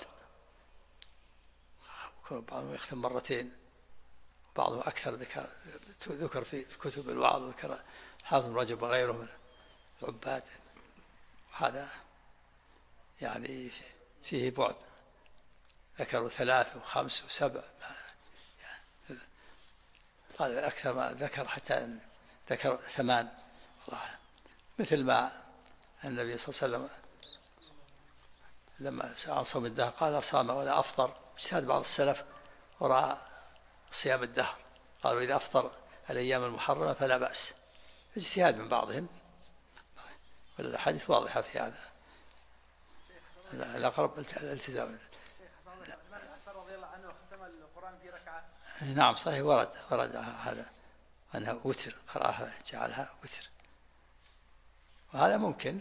بعضهم يختم مرتين بعضهم أكثر. ذكر في كتب الوعظ ذكر حافظ رجب وغيره من العباد، وهذا يعني فيه بعد. ذكروا 3 و5 و7 يعني قال أكثر ما ذكر حتى ذكر 8 والله. مثل ما النبي صلى الله عليه وسلم لما عن صوم الدهر قال صام ولا أفطر. اجتهد بعض السلف ورأى صيام الدهر، قالوا إذا أفطر الأيام المحرمة فلا بأس. اجتهاد من بعضهم، والحديث واضحة في هذا. الأقرب الالتزام. رضي الله عنه ختم القرآن في ركعة. نعم صحيح، ورد هذا أنها وتر، قرأها جعلها وتر، وهذا ممكن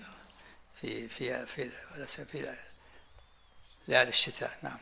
في ليالي الشتاء. نعم.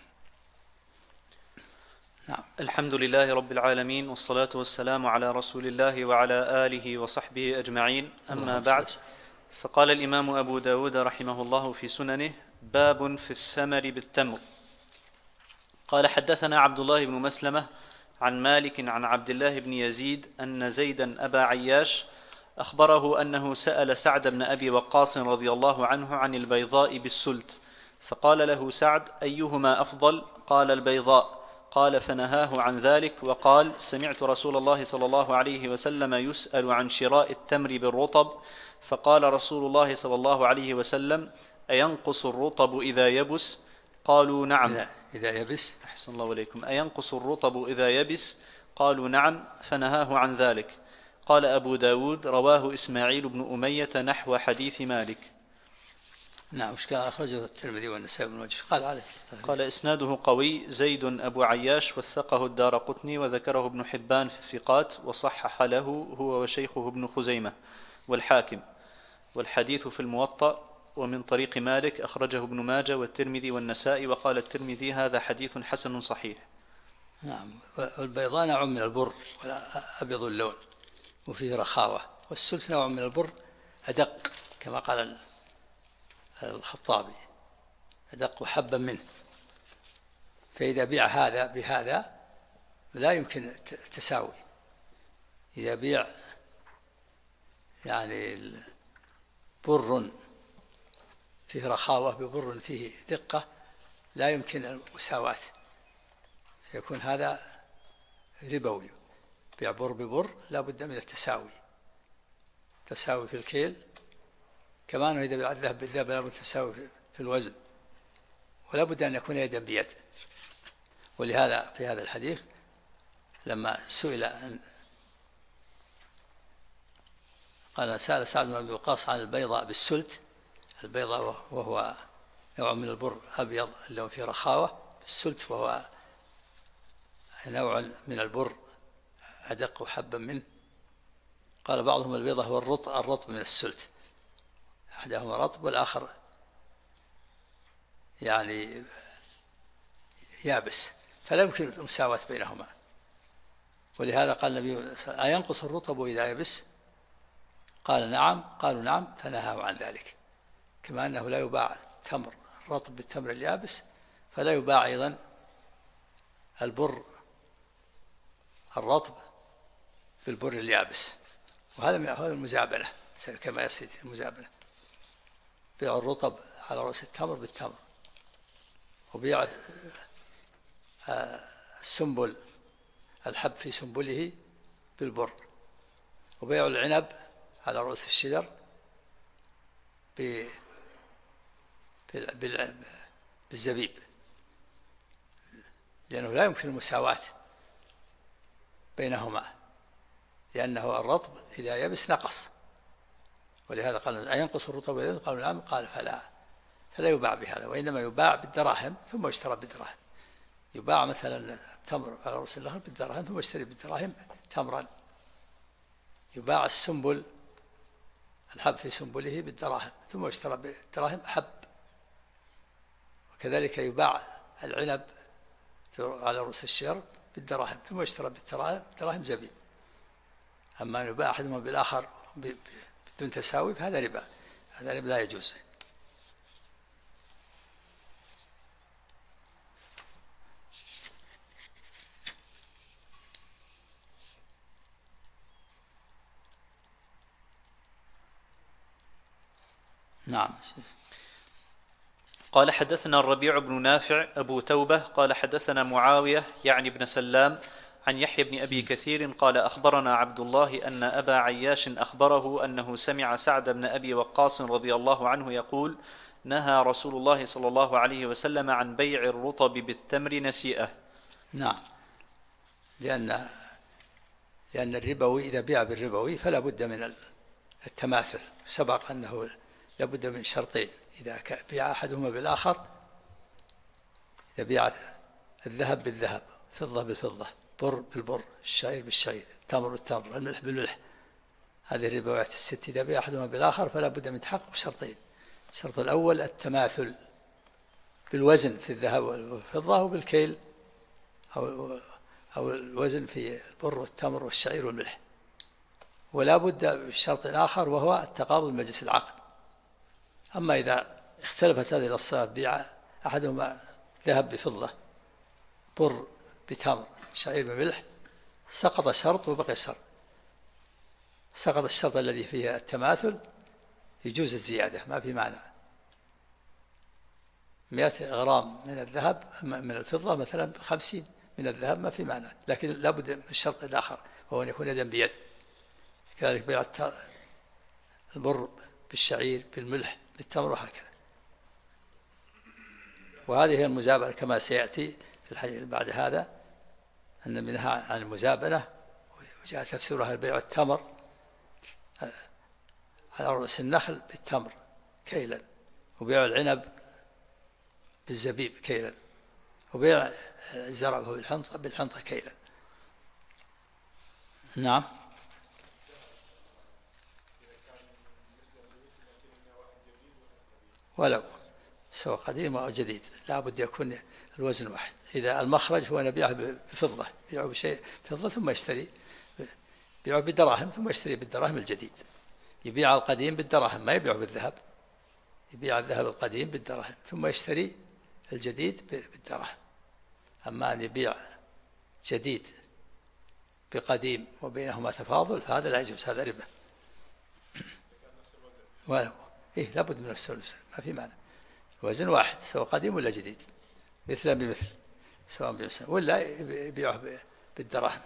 الحمد لله رب العالمين، والصلاة والسلام على رسول الله وعلى آله وصحبه أجمعين. أما بعد، فقال الإمام أبو داود رحمه الله في سننه: باب في الثمر بالتمر. قال: حدثنا عبد الله بن مسلمة عن مالك عن عبد الله بن يزيد أن زيدا أبا عياش أخبره أنه سأل سعد بن أبي وقاص رضي الله عنه عن البيضاء بالسلت، فقال له سعد: أيهما أفضل؟ قال: البيضاء. قال: فنهاه عن ذلك وقال: سمعت رسول الله صلى الله عليه وسلم يسأل عن شراء التمر بالرطب، فقال رسول الله صلى الله عليه وسلم: أينقص الرطب إذا يبس؟ قالوا: نعم. إذا يبس. أحسن الله عليكم. أينقص الرطب إذا يبس؟ قالوا: نعم. فنهاه عن ذلك. قال أبو داود: رواه إسماعيل بن أمية نحو حديث مالك. نعم. وش قال؟ أخرجه الترمذي والنسائي بن ماجه. قال عليه قال إسناده قوي، زيد أبو عياش وثقه الدارقطني وذكره ابن حبان في الثقات وصحح له هو وشيخه ابن خزيمة والحاكم، والحديث في الموطأ ومن طريق مالك أخرجه ابن ماجه والترمذي والنسائي، وقال الترمذي هذا حديث حسن صحيح. نعم. والبيضاء نوع من البر ولا أبيض اللون وفيه رخاوة، والسلت نوع من البر أدق كما قال الخطابي، أدق حبا منه. فإذا بيع هذا بهذا لا يمكن التساوي. إذا بيع يعني بر فيه رخاوة ببر فيه دقة لا يمكن المساواة، فيكون هذا ربوي. بيع بر ببر لا بد من التساوي، تساوي في الكيل، كمان إذا بيع الذهب بالذهب لا بد التساوي في الوزن، ولا بد أن يكون يدا بيد. ولهذا في هذا الحديث لما سئل قال سأل سعد بن أبي وقاص عن البيضاء بالسلت، البيضاء وهو نوع من البر أبيض اللون فيه رخاوة، السلت وهو نوع من البر أدق حبا منه. قال بعضهم البيضة هو الرطب من السلت، أحدهما رطب والآخر يعني يابس، فلا يمكن المساواة بينهما. ولهذا قال النبي أينقص الرطب إذا يبس؟ قال نعم، قالوا نعم، فنهوا عن ذلك. كما أنه لا يباع التمر الرطب بالتمر اليابس، فلا يباع أيضا البر الرطب بالبر اليابس. وهذا هو المزابنة كما يصير المزابنة، بيع الرطب على رأس التمر بالتمر، وبيع السنبل الحب في سنبله بالبر، وبيع العنب على رؤوس الشجر بالزبيب، لأنه لا يمكن المساواة بينهما، لأنه الرطب إذا يبس نقص. ولهذا قال أينقص الرطب إذا؟ قالوا نعم، قال فلا يباع بهذا، وإنما يباع بالدراهم ثم يشترى بالدراهم. يباع مثلا التمر على رؤوس النخل بالدراهم ثم يشتري بالدراهم تمرا. يباع السنبل الحب في سنبله بالدراهم ثم يشترى بالدراهم حب. وكذلك يباع العنب على رؤوس الشجر بالدراهم ثم يشترى بالدراهم زبيب. أما يباع أحدهما بالآخر بدون تساوي فهذا ربا، هذا ربا لا يجوز. نعم. قال حدثنا الربيع بن نافع أبو توبة قال حدثنا معاوية يعني ابن سلام عن يحيى بن أبي كثير قال أخبرنا عبد الله أن أبا عياش أخبره أنه سمع سعد بن أبي وقاص رضي الله عنه يقول نهى رسول الله صلى الله عليه وسلم عن بيع الرطب بالتمر نسيئة. نعم، لأن الربوي إذا بيع بالربوي فلا بد من التماثل. سبق أنه لا بد من شرطين إذا بيع أحدهما بالآخر، إذا بيع الذهب بالذهب، فضة بالفضة، بر بالبر، الشعير بالشعير، التمر بالتمر، الملح بالملح، هذه الربويات الست إذا بيع أحدهما بالآخر فلا بد من تحقق شرطين. الشرط الأول التماثل بالوزن في الذهب والفضة، وبالكيل أو الوزن في البر والتمر والشعير والملح. ولا بد من شرط آخر وهو التقابض مجلس العقد. أما إذا اختلفت هذه الأصناف، بيع أحدهما ذهب بفضة، بر بتمر، شعير بملح، سقط شرط وبقي شرط. سقط الشرط الذي فيه التماثل، يجوز الزيادة ما في مانع. 100 غرام من الذهب من الفضة مثلا 50 من الذهب ما في مانع، لكن لا بد من الشرط الآخر وهو أن يكون يدا بيد. كذلك بيع البر بالشعير بالملح بالتمر وهكذا. وهذه هي المزابنة كما سيأتي في الحديث بعد هذا، أن منها عن المزابنة وجاء تفسيرها بيع التمر على رؤوس النخل بالتمر كيلا، وبيع العنب بالزبيب كيلا، وبيع الزرع بالحنطة كيلا. نعم. ولو سواء قديم أو جديد لا بد يكون الوزن واحد. إذا المخرج هو نبيعه بفضة، يبيعه بشيء فضة ثم يشتري، يبيعه بالدراهم ثم يشتري بالدراهم الجديد. يبيع القديم بالدراهم، ما يبيعه بالذهب، يبيع الذهب القديم بالدراهم ثم يشتري الجديد بالدراهم. أما أن يبيع جديد بقديم وبينهما تفاضل فهذا لا يجوز، هذا ربا. ولو لابد من نفس الوزن، ما في معنى، وزن واحد سواء قديم ولا جديد، مثلا بمثل، سواء بمثل ولا يبيعه بالدراهم.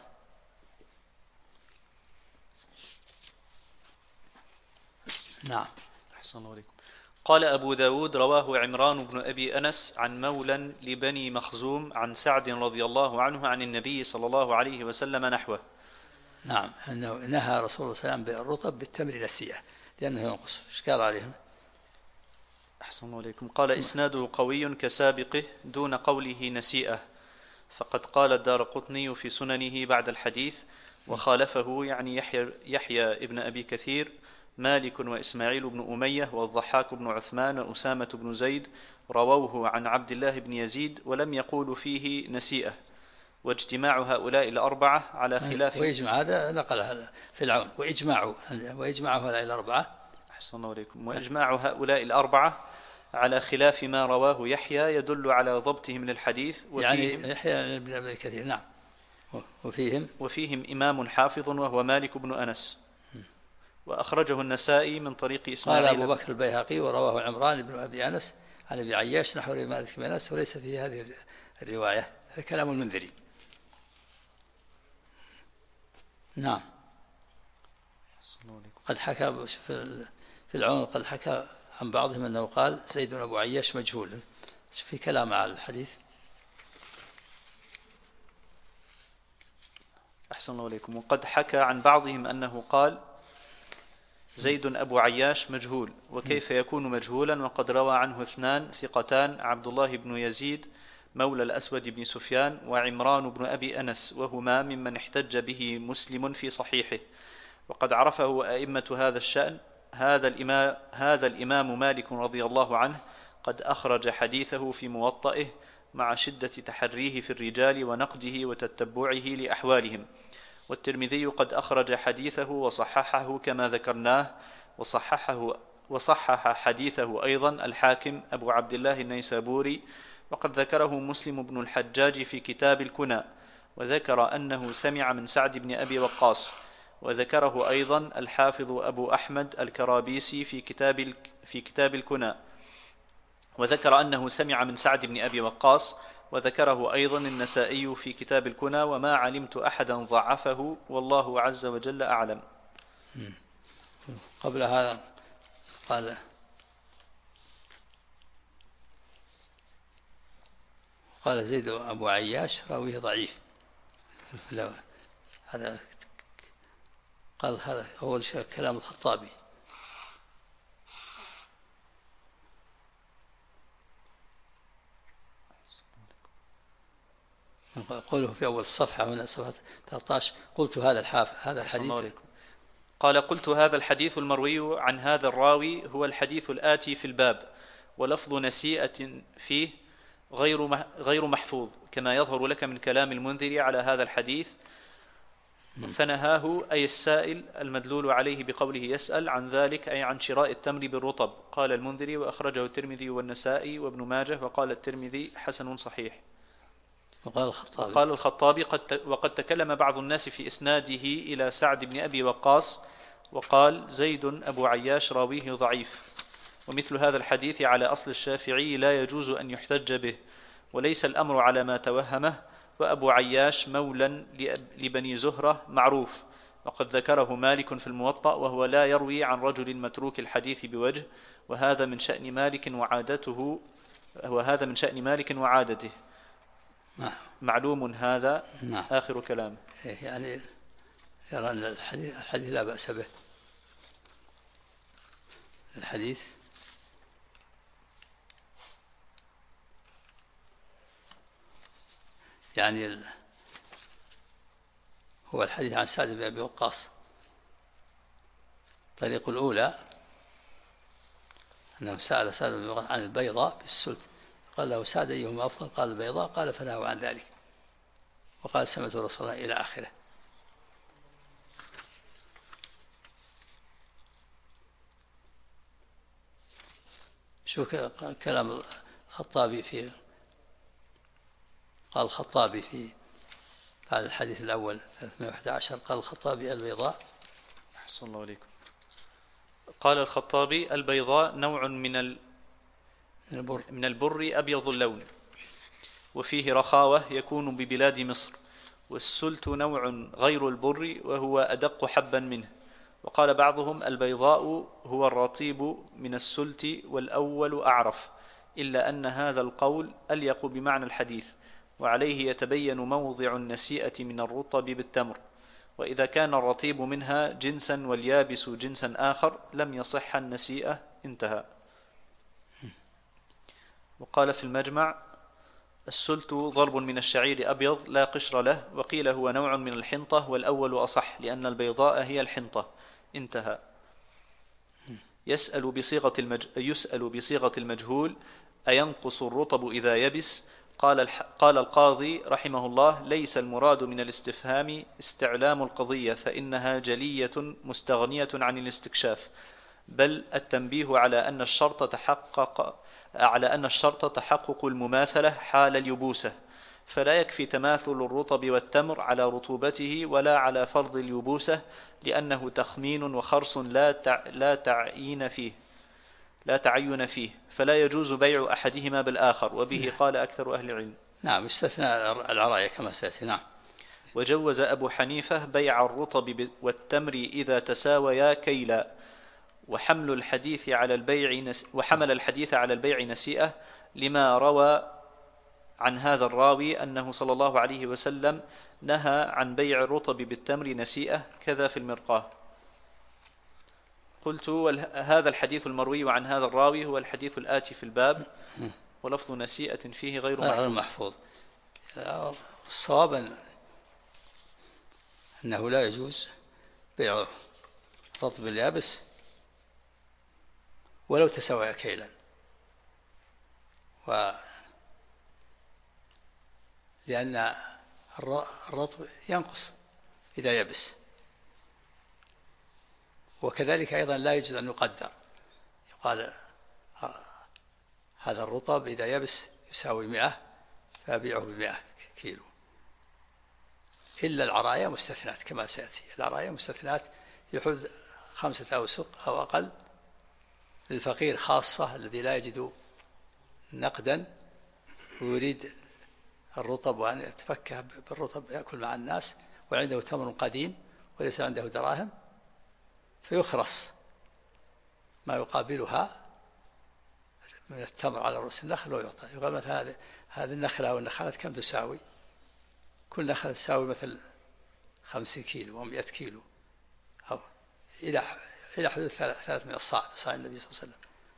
نعم. أحسن الله عليكم. قال أبو داود: رواه عمران بن أبي أنس عن مولى لبني مخزوم عن سعد رضي الله عنه عن النبي صلى الله عليه وسلم نحوه. نعم، أنه نهى رسول الله صلى الله عليه وسلم بالرطب بالتمر نسيئة لأنه ينقص. إيش قال عليهم؟ أحسن الله عليكم. قال: إسناده قوي كسابقه دون قوله نسيئة، فقد قال الدارقطني في سننه بعد الحديث وخالفه، يعني يحيى ابن أبي كثير، مالك وإسماعيل بن أمية والضحاك بن عثمان وأسامة بن زيد رووه عن عبد الله بن يزيد ولم يقولوا فيه نسيئة. واجتماع هؤلاء الأربعة على خلاف، ويجمع هذا نقلها في العون، وإجماع هؤلاء الأربعة. أحسن الله عليكم. وإجماع هؤلاء الأربعة على خلاف ما رواه يحيى يدل على ضبطهم للحديث. يعني يحيى بن أبي كثير. نعم. وفيهم إمام حافظ وهو مالك بن أنس. وأخرجه النسائي من طريق إسماعيل. قال أبو بكر البيهقي: ورواه عمران بن أبي أنس عن أبي عياش نحو مالك بن أنس، وليس في هذه الرواية، هذا كلام المنذري. نعم. قد حكى في العون، قد حكى عن بعضهم أنه قال زيد أبو عياش مجهول، في كلام على الحديث. أحسن الله عليكم. وقد حكى عن بعضهم أنه قال زيد أبو عياش مجهول، وكيف يكون مجهولا وقد روى عنه اثنان ثقتان: عبد الله بن يزيد مولى الأسود بن سفيان، وعمران بن أبي أنس، وهما ممن احتج به مسلم في صحيحه. وقد عرفه أئمة هذا الشأن. هذا الإمام مالك رضي الله عنه قد أخرج حديثه في موطئه مع شدة تحريه في الرجال ونقده وتتبعه لأحوالهم. والترمذي قد أخرج حديثه وصححه كما ذكرناه، وصحح حديثه أيضا الحاكم أبو عبد الله النيسابوري. وقد ذكره مسلم بن الحجاج في كتاب الكنى، وذكر أنه سمع من سعد بن أبي وقاص. وذكره أيضا الحافظ أبو أحمد الكرابيسي في كتاب الكنى، وذكر أنه سمع من سعد بن أبي وقاص. وذكره أيضا النسائي في كتاب الكنى، وما علمت أحدا ضعفه، والله عز وجل أعلم. قبل هذا قال زيد أبو عياش راويه ضعيف. هذا قال هذا أول شيء كلام الخطابي. قوله في أول الصفحة هنا صفحة 13: قلت هذا الحديث. قال: قلت هذا الحديث المروي عن هذا الراوي هو الحديث الآتي في الباب، ولفظ نسيئة فيه غير محفوظ، كما يظهر لك من كلام المنذر على هذا الحديث. فنهاه أي السائل المدلول عليه بقوله يسأل عن ذلك، أي عن شراء التمر بالرطب. قال المنذري: وأخرجه الترمذي والنسائي وابن ماجه. وقال الترمذي: حسن صحيح. وقال الخطابي وقد تكلم بعض الناس في إسناده إلى سعد بن أبي وقاص، وقال زيد أبو عياش راويه ضعيف. ومثل هذا الحديث على أصل الشافعي لا يجوز أن يحتج به، وليس الأمر على ما توهمه. وأبو عياش مولى لبني زهرة معروف، وقد ذكره مالك في الموطأ، وهو لا يروي عن رجل متروك الحديث بوجه، وهذا من شأن مالك وعادته. معلوم هذا. نعم. آخر كلام. يعني يرى أن الحديث لا بأس به. الحديث يعني هو الحديث عن سعد بن أبي وقاص. الطريق الأولى أنه سأل سعد بن وقاص عن البيضاء بالسلت، قال له سعد أيهما أفضل؟ قال البيضاء، قال فنهوا عن ذلك، وقال سمعت رسول الله إلى آخره. شو كلام الخطابي في قال الخطابي في بعد الحديث الأول 311 قال الخطابي البيضاء. أحسن الله عليكم. قال الخطابي البيضاء نوع من البر أبيض اللون، وفيه رخاوة يكون ببلاد مصر، والسلت نوع غير البر وهو أدق حبا منه. وقال بعضهم البيضاء هو الرطيب من السلت والأول أعرف، إلا أن هذا القول أليق بمعنى الحديث، وعليه يتبين موضع النسيئة من الرطب بالتمر، وإذا كان الرطيب منها جنسا واليابس جنسا آخر لم يصح النسيئة. انتهى. وقال في المجمع السلت ضرب من الشعير أبيض لا قشر له، وقيل هو نوع من الحنطة والأول أصح لأن البيضاء هي الحنطة. انتهى. يسأل بصيغة المجهول أينقص الرطب إذا يبس؟ قال القاضي رحمه الله ليس المراد من الاستفهام استعلام القضية، فإنها جلية مستغنية عن الاستكشاف، بل التنبيه على أن الشرط تحقق المماثلة حال اليبوسة، فلا يكفي تماثل الرطب والتمر على رطوبته ولا على فرض اليبوسة، لأنه تخمين وخرص لا تعين فيه، فلا يجوز بيع أحدهما بالآخر، وبه قال أكثر أهل العلم. نعم، استثناء العراية كما سيأتي. نعم. وجوز أبو حنيفة بيع الرطب والتمر إذا تساويا كيلا، وحمل الحديث على البيع نسيئة، لما روى عن هذا الراوي أنه صلى الله عليه وسلم نهى عن بيع الرطب بالتمر نسيئة، كذا في المرقاة. قلت هذا الحديث المروي عن هذا الراوي هو الحديث الآتي في الباب، ولفظ نسيئة فيه غير محفوظ. الصواب أنه لا يجوز بيع الرطب اليابس ولو تساوي كيلا، لأن الرطب ينقص إذا يبس، وكذلك أيضا لا يجوز أن يقدر، يقال هذا الرطب إذا يبس يساوي 100 فأبيعه ب100 كيلو، إلا العرايا مستثنات كما سيأتي. العرايا مستثنات يحوز 5 أوسق أو أقل للفقير خاصة الذي لا يجد نقدا ويريد الرطب وأن يتفكه بالرطب يأكل مع الناس، وعنده تمر قديم وليس عنده دراهم، فيخرص ما يقابلها من التمر على رؤوس النخل ويعطى. يقال مثلا هذه النخلة أو النخلات كم تساوي؟ كل نخلة تساوي مثل 50 كيلو و100 كيلو، أو إلى حدود 300 صاع بصاع النبي صلى الله عليه وسلم،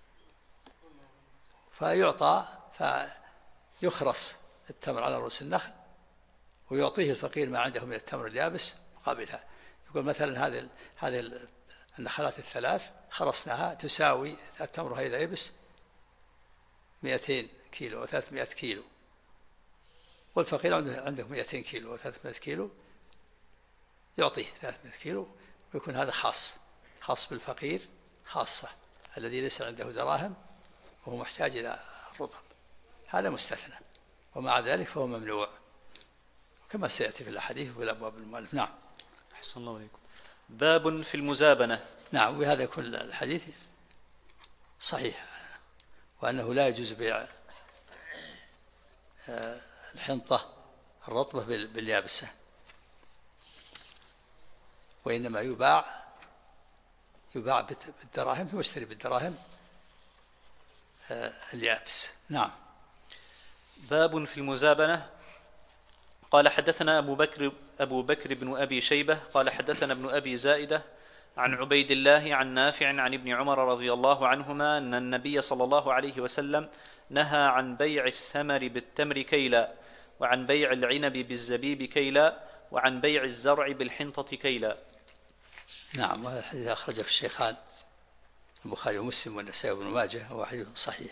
فيعطى فيخرص التمر على رؤوس النخل ويعطيه الفقير ما عنده من التمر اليابس مقابلها. يقول مثلا هذه النخلات الثلاث خرصناها تساوي التمر هذا يبس 200 كيلو و 300 كيلو، والفقير عنده 200 كيلو و 300 كيلو، يعطيه 300 كيلو، ويكون هذا خاص بالفقير خاصة الذي ليس عنده دراهم وهو محتاج إلى الرطب، هذا مستثنى، ومع ذلك فهو ممنوع كما سيأتي في الأحاديث وفي الأبواب المؤلف. نعم. أحسن الله عليكم. باب في المزابنة. نعم، وبهذا يكون الحديث صحيح، وأنه لا يجوز بيع الحنطة الرطبة باليابسة، وإنما يباع بالدراهم، ثم يشتري بالدراهم اليابس. نعم. باب في المزابنة. قال حدثنا أبو بكر بن أبي شيبة قال حدثنا ابن أبي زائدة عن عبيد الله عن نافع عن ابن عمر رضي الله عنهما أن النبي صلى الله عليه وسلم نهى عن بيع الثمر بالتمر كيلا، وعن بيع العنب بالزبيب كيلا، وعن بيع الزرع بالحنطة كيلا. نعم، هذا الحديث أخرجه الشيخان البخاري ومسلم والنسائي وابن ماجه، هو حديث صحيح.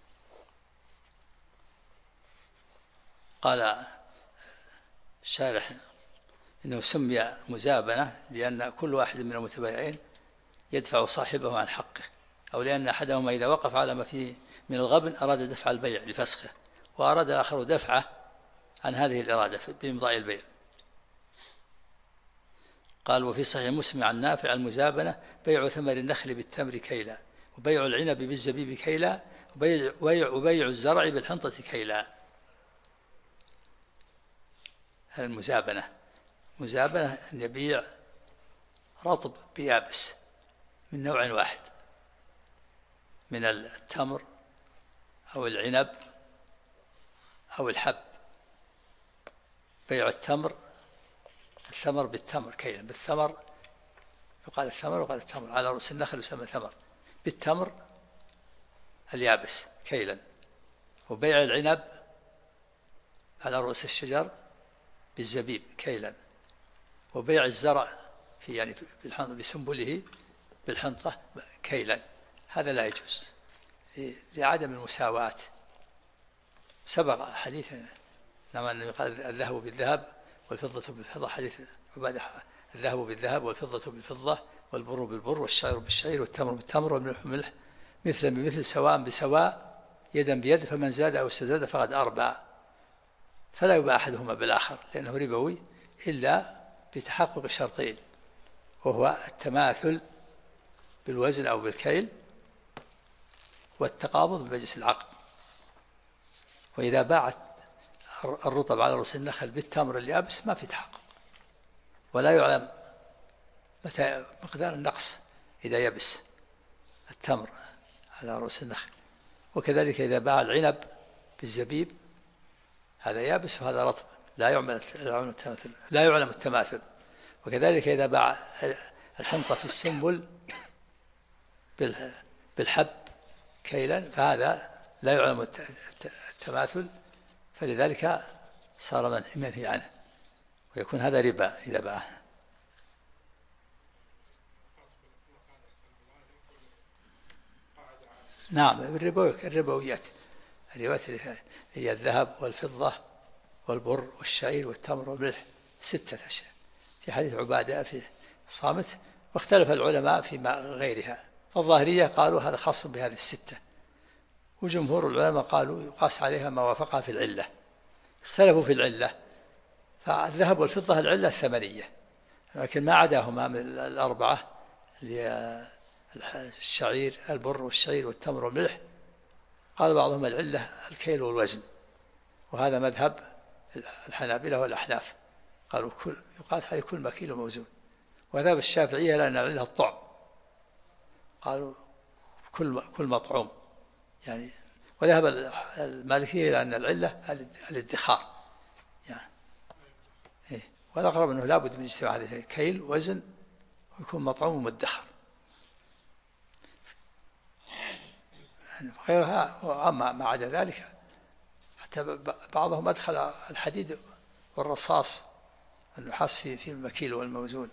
قال الشارح إنه سمي مزابنة لأن كل واحد من المتبايعين يدفع صاحبه عن حقه، أو لأن أحدهما إذا وقف على ما فيه من الغبن أراد دفع البيع لفسخه، وأراد الآخر دفعه عن هذه الإرادة بإمضاء البيع. قال وفي صحيح مسلم عن نافع المزابنة بيع ثمر النخل بالتمر كيلا، وبيع العنب بالزبيب كيلا، وبيع الزرع بالحنطة كيلا. هذا المزابنة. مزابنة أن يبيع رطب بيابس من نوع واحد، من التمر أو العنب أو الحب. بيع الثمر بالتمر كيلا، بالثمر يقال الثمر وقال التمر، على رؤوس النخل يسمى ثمر، بالتمر اليابس كيلا. وبيع العنب على رؤوس الشجر بالزبيب كيلا. وبيع الزرع في بسنبله بالحنطة كيلا. هذا لا يجوز لعدم المساواة. سبق حديث لما قال الذهب بالذهب والفضة بالفضة، حديث عبادة الذهب بالذهب والفضة بالفضة والبر بالبر والشعير بالشعير والتمر بالتمر والملح بالملح مثلا بمثل سواء بسواء يدا بيد، فمن زاد أو استزاد فقد أربى. فلا يباع أحدهما بالآخر لأنه ربوي إلا بتحقق شرطين، وهو التماثل بالوزن أو بالكيل، والتقابض بمجلس العقد. وإذا باعت الرطب على رؤوس النخل بالتمر اليابس ما في تحقق، ولا يعلم متى مقدار النقص إذا يبس التمر على رؤوس النخل. وكذلك إذا باع العنب بالزبيب، هذا يابس وهذا رطب، لا يعلم التماثل. وكذلك إذا باع الحنطة في السنبل بالحب كيلا، فهذا لا يعلم التماثل، فلذلك صار منهي عنه، ويكون هذا ربا إذا باعه. نعم، الربويات هي الذهب والفضة والبر والشعير والتمر والملح، 6 أشياء في حديث عبادة في الصامت. واختلف العلماء في غيرها، فالظاهرية قالوا هذا خاص بهذه 6، وجمهور العلماء قالوا يقاس عليها ما وافقها في العلة. اختلفوا في العلة، فالذهب والفضة العلة الثمنية، لكن ما عداهما من الأربعة الشعير البر والشعير والتمر والملح قال بعضهم العلة الكيل والوزن، وهذا مذهب الحنابلة والأحناف، قالوا يقاس عليه كل مكيل وموزون. وذهب الشافعية لأن العلة الطعم، قالوا كل مطعوم يعني. وذهب المالكية لأن العلة الادخار يعني. والأقرب أنه لابد من اجتماع هذه كيل وزن ويكون مطعوم ومدخر. غيرها وأما ما عدا ذلك، حتى بعضهم أدخل الحديد والرصاص النحاس في المكيل والموزون.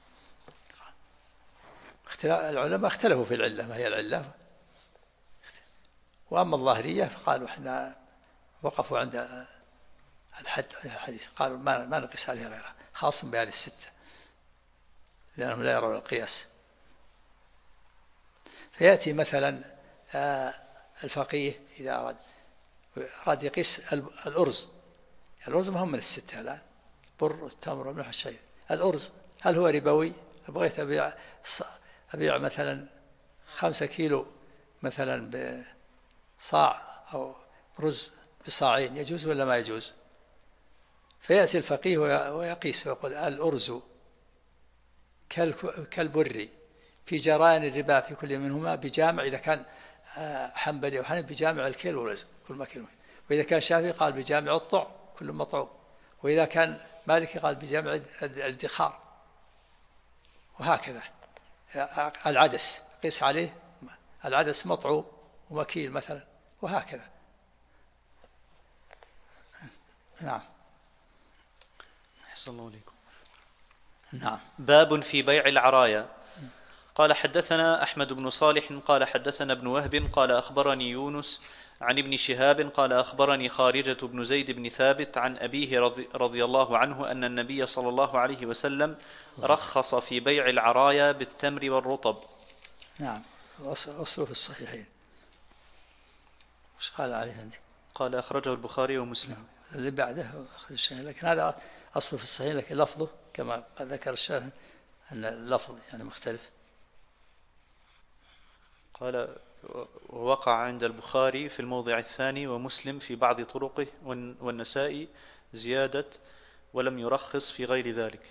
العلماء اختلفوا في العلة، ما هي العلة. وأما الظاهرية فقالوا احنا وقفوا عند الحديث، قالوا ما نقيس عليها غيرها، خاص بهذه 6 لأنهم لا يرون القياس. فيأتي مثلا الفقيه إذا أراد يقيس الأرز مهم من 6 الآن، بر والتمر والملح والشعير. الأرز هل هو ربوي؟ بغيت أبيع مثلا 5 كيلو مثلا بصاع أو رز بصاعين، يجوز ولا ما يجوز؟ فيأتي الفقيه ويقيس ويقول الأرز كالبر في جرائن الربا في كل منهما بجامع، إذا كان حنبلي وحنبلي بجامع الكيل والوزن كل ما كيلو، وإذا كان شافعي قال بجامع الطعم كل مطعوم، وإذا كان مالكي قال بجامع الادخار. وهكذا العدس قيس عليه العدس مطعوم ومكيل مثلا، وهكذا. نعم. أحسن الله إليكم. نعم. باب في بيع العرايا. قال حدثنا أحمد بن صالح قال حدثنا ابن وهب قال أخبرني يونس عن ابن شهاب قال أخبرني خارجة بن زيد بن ثابت عن أبيه رضي الله عنه أن النبي صلى الله عليه وسلم رخص في بيع العرايا بالتمر والرطب. نعم. أصله في الصحيحين. وش قال عليه عندي؟ قال أخرجه البخاري ومسلم. اللي بعده أخرج الشيخ، لكن هذا أصله في الصحيح، لكن لفظه كما ذكر الشارح أن اللفظ يعني مختلف. قال ووقع عند البخاري في الموضع الثاني ومسلم في بعض طرقه والنسائي زيادة ولم يرخص في غير ذلك.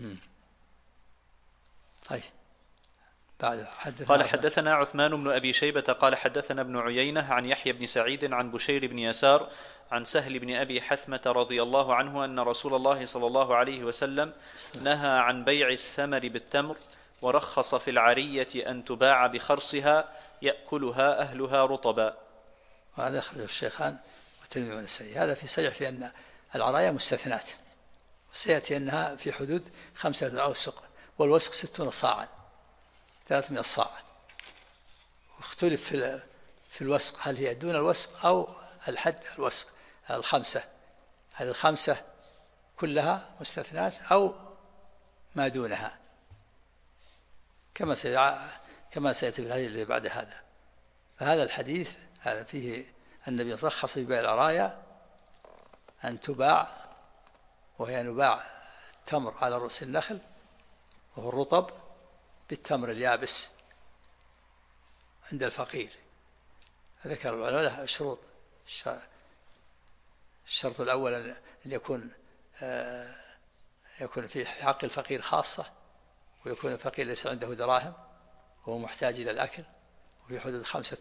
طيب بعد قال حدثنا عثمان بن أبي شيبة قال حدثنا ابن عيينة عن يحيى بن سعيد عن بشير بن يسار عن سهل بن أبي حثمة رضي الله عنه أن رسول الله صلى الله عليه وسلم نهى عن بيع الثمر بالتمر ورخص في العرية أن تباع بخرصها يأكلها أهلها رطبا. وهذا أخرجه الشيخان والترمذي والنسائي. هذا في صريح في أن العرايا مستثنات، وسيأتي أنها في حدود 5 أوسق، والوسق 60 صاعا 300 صاع. واختلف في الوسق، هل هي دون الوسق أو الحد الوسق 5؟ هل 5 كلها مستثنات أو ما دونها، كما سيأتي في الحديث اللي بعد هذا. فهذا الحديث هذا فيه النبي رخص في بيع العرايا أن تباع، وهي نباع التمر على رؤوس النخل وهو الرطب بالتمر اليابس عند الفقير. ذكر العلماء له شروط. الشرط الأول أن يكون في حق الفقير خاصة، ويكون الفقير ليس عنده دراهم وهو محتاج إلى الأكل، وفي حدود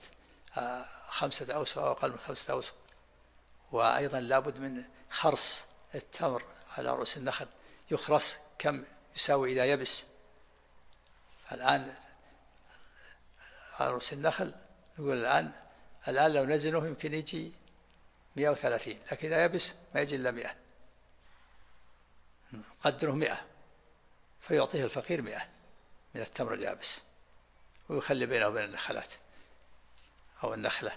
5 أوسق أو أقل من 5 أوسق. وأيضا لابد من خرص التمر على رؤوس النخل، يخرص كم يساوي إذا يبس. الآن على رؤوس النخل نقول الآن لو نزنه يمكن يجي 130، لكن إذا يبس ما يجي إلا 100، قدره 100، فيعطيه الفقير 100 من التمر اليابس، ويخلي بينه وبين النخلات أو النخلة.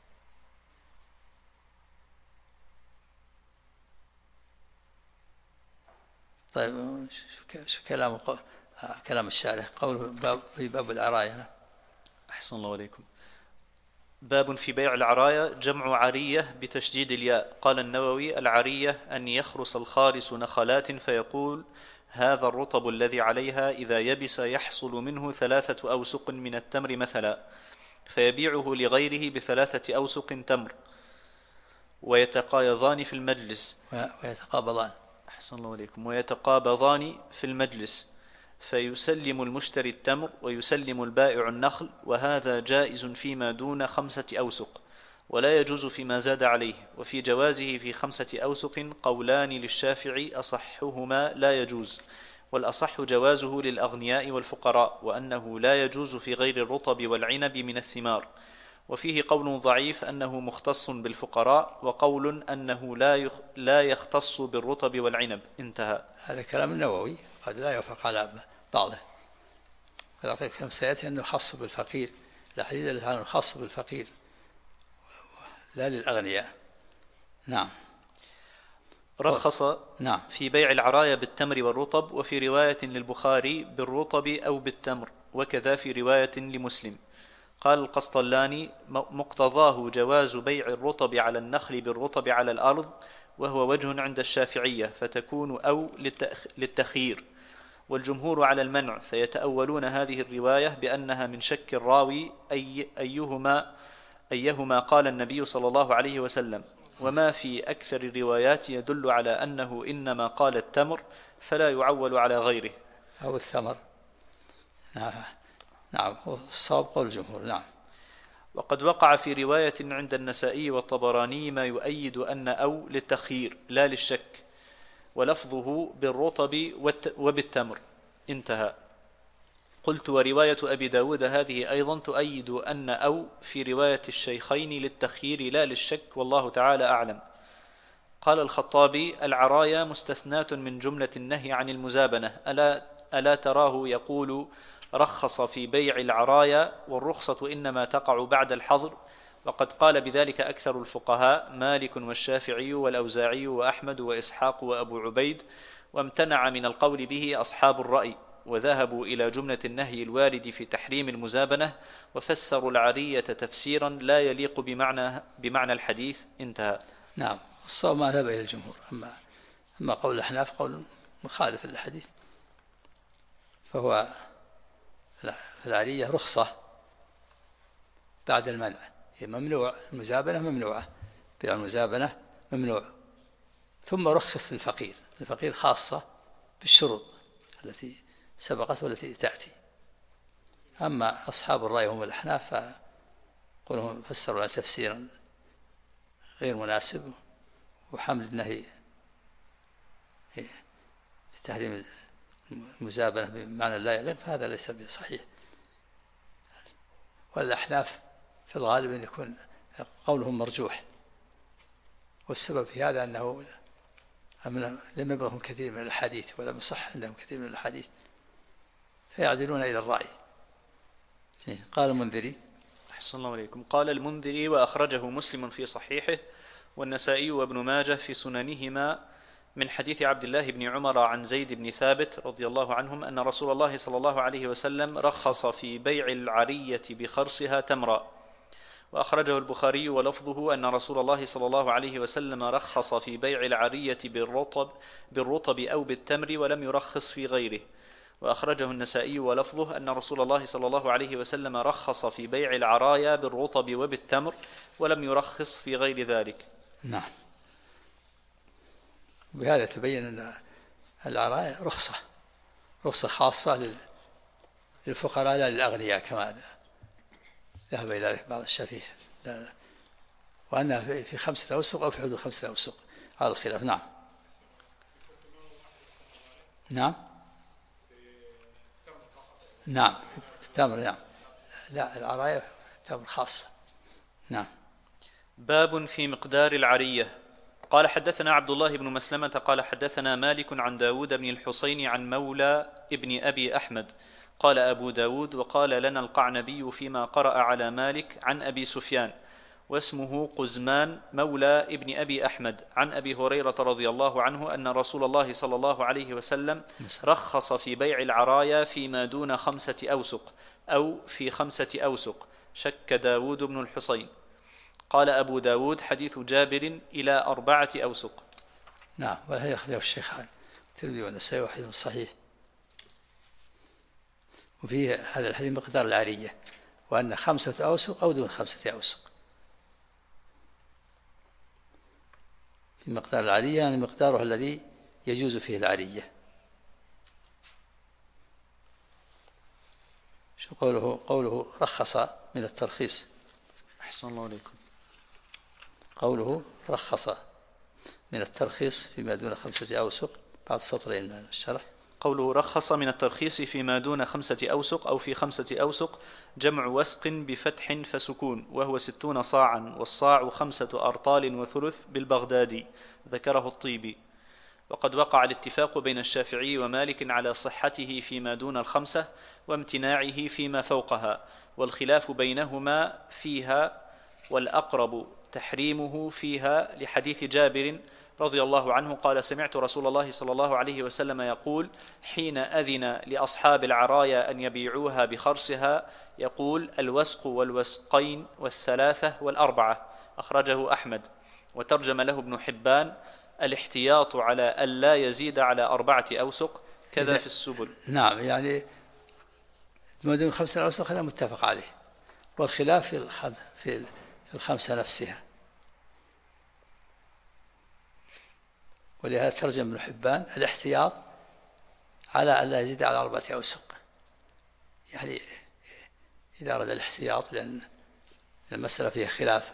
طيب شو كلام الشارح؟ قوله في باب العرايا. أحسن الله عليكم. باب في بيع العرايا جمع عرية بتشديد الياء. قال النووي العرية أن يخرس الخارس نخلات فيقول هذا الرطب الذي عليها إذا يبس يحصل منه 3 أوسق من التمر مثلا، فيبيعه لغيره ب3 أوسق تمر ويتقايضان في المجلس ويتقابضان. أحسن الله عليكم. ويتقابضان في المجلس، فيسلم المشتري التمر ويسلم البائع النخل، وهذا جائز فيما دون 5 أوسق، ولا يجوز فيما زاد عليه. وفي جوازه في 5 أوسق قولان للشافعي أصحهما لا يجوز، والأصح جوازه للأغنياء والفقراء، وأنه لا يجوز في غير الرطب والعنب من الثمار. وفيه قول ضعيف أنه مختص بالفقراء، وقول أنه لا يختص بالرطب والعنب. انتهى. هذا كلام النووي قد لا يوافق على بعضه، ولكن سيأتي أنه خاص بالفقير. الحديث الذي عنه خاص بالفقير لا للأغنياء. نعم. رخص نعم في بيع العرايا بالتمر والرطب، وفي رواية للبخاري بالرطب أو بالتمر، وكذا في رواية لمسلم. قال القسطلاني مقتضاه جواز بيع الرطب على النخل بالرطب على الأرض، وهو وجه عند الشافعية، فتكون أو للتخيير، والجمهور على المنع، فيتأولون هذه الرواية بأنها من شك الراوي أيهما قال النبي صلى الله عليه وسلم. وما في أكثر الروايات يدل على أنه إنما قال التمر، فلا يعول على غيره أو الثمر. نعم الصواب قول الجمهور. نعم. وقد وقع في رواية عند النسائي والطبراني ما يؤيد أن أو للتخيير لا للشك، ولفظه بالرطب وبالتمر. انتهى. قلت ورواية أبي داود هذه أيضا تؤيد أن أو في رواية الشيخين للتخيير لا للشك، والله تعالى أعلم. قال الخطابي: العرايا مستثناة من جملة النهي عن المزابنة، ألا تراه يقول: رخص في بيع العرايا، والرخصة إنما تقع بعد الحظر. وقد قال بذلك أكثر الفقهاء، مالك والشافعي والأوزاعي وأحمد وإسحاق وأبو عبيد، وامتنع من القول به أصحاب الرأي، وذهبوا إلى جملة النهي الوارد في تحريم المزابنة، وفسروا العرية تفسيرا لا يليق بمعنى الحديث. انتهى. نعم، الصواب ما ذهب إلى الجمهور. أما قول الأحناف قول مخالف للحديث، فهو العرية رخصة بعد المنع، هي ممنوع، المزابنة ممنوعة، بيع المزابنة ممنوع، ثم رخص للفقير خاصة بالشروط التي سبقت والتي تأتي. أما أصحاب الرأي هم الأحناف فقولهم فسروا على تفسيرا غير مناسب، وحمل النهي في تحريم المزابنة بمعنى لا يليق، فهذا ليس بصحيح. والأحناف في الغالب أن يكون قولهم مرجوح، والسبب في هذا أنه لم يبلغهم كثير من الحديث، ولم يصح عندهم كثير من الحديث، فيعدلون إلى الرأي. قال المنذري: أحسن الله عليكم. قال المنذري: وأخرجه مسلم في صحيحه، والنسائي وابن ماجه في سننهما، من حديث عبد الله بن عمر عن زيد بن ثابت رضي الله عنهم أن رسول الله صلى الله عليه وسلم رخص في بيع العرية بخرصها تمرا. وأخرجه البخاري ولفظه أن رسول الله صلى الله عليه وسلم رخص في بيع العرية بالرطب أو بالتمر، ولم يرخص في غيره. وأخرجه النسائي ولفظه أن رسول الله صلى الله عليه وسلم رخص في بيع العرايا بالرطب وبالتمر، ولم يرخص في غير ذلك. نعم، بهذا تبين أن العرايا رخصة خاصة للفقراء لا للأغنياء، كما ذهب إلى ذلك بعض الشافعية، وأنها في 5 أوسق أو في حدود 5 أوسق على الخلاف. نعم. نعم نعم في التمر. نعم، لا، العرايا في التمر خاصة. نعم. باب في مقدار العرية. قال حدثنا عبد الله بن مسلمة قال حدثنا مالك عن داود بن الحصين عن مولى ابن أبي أحمد قال أبو داود: وقال لنا القعنبي فيما قرأ على مالك عن أبي سفيان، واسمه قزمان مولى ابن أبي أحمد، عن أبي هريرة رضي الله عنه أن رسول الله صلى الله عليه وسلم رخص في بيع العرايا فيما دون 5 أوسق أو في 5 أوسق. شك داود بن الحصين. قال أبو داود: حديث جابر إلى 4 أوسق. نعم، وهذا يخرجه الشيخان الترمذي والنسائي، وحديث صحيح. وفيه هذا الحديث مقدار العرية، وأن 5 أوسق أو دون 5 أوسق. في مقدار العرية يعني مقداره الذي يجوز فيه العرية. شو قوله رخص من الترخيص. أحسن الله عليكم. قوله رخص من الترخيص فيما دون 5 أوسق، بعد سطرين من الشرح. قوله رخص من الترخيص فيما دون 5 أوسق أو في 5 أوسق جمع وسق بفتح فسكون، وهو 60 صاعا، والصاع 5 أرطال وثلث بالبغدادي، ذكره الطيبي. وقد وقع الاتفاق بين الشافعي ومالك على صحته فيما دون 5 وامتناعه فيما فوقها، والخلاف بينهما فيها، والأقرب تحريمه فيها لحديث جابر رضي الله عنه قال: سمعت رسول الله صلى الله عليه وسلم يقول حين أذن لأصحاب العرايا أن يبيعوها بخرصها يقول: الوسق والوسقين والثلاثة والأربعة. أخرجه أحمد. وترجم له ابن حبان: الاحتياط على ألا يزيد على 4 أوسق، كذا في السبل. نعم، يعني ما دون 5 أوسق هذا متفق عليه، والخلاف في 5 نفسها. ولهذا ترجم ابن حبان: الاحتياط على ألا يزيد على 4 أوسق، يعني إذا أراد الاحتياط، لأن المسألة فيها خلاف.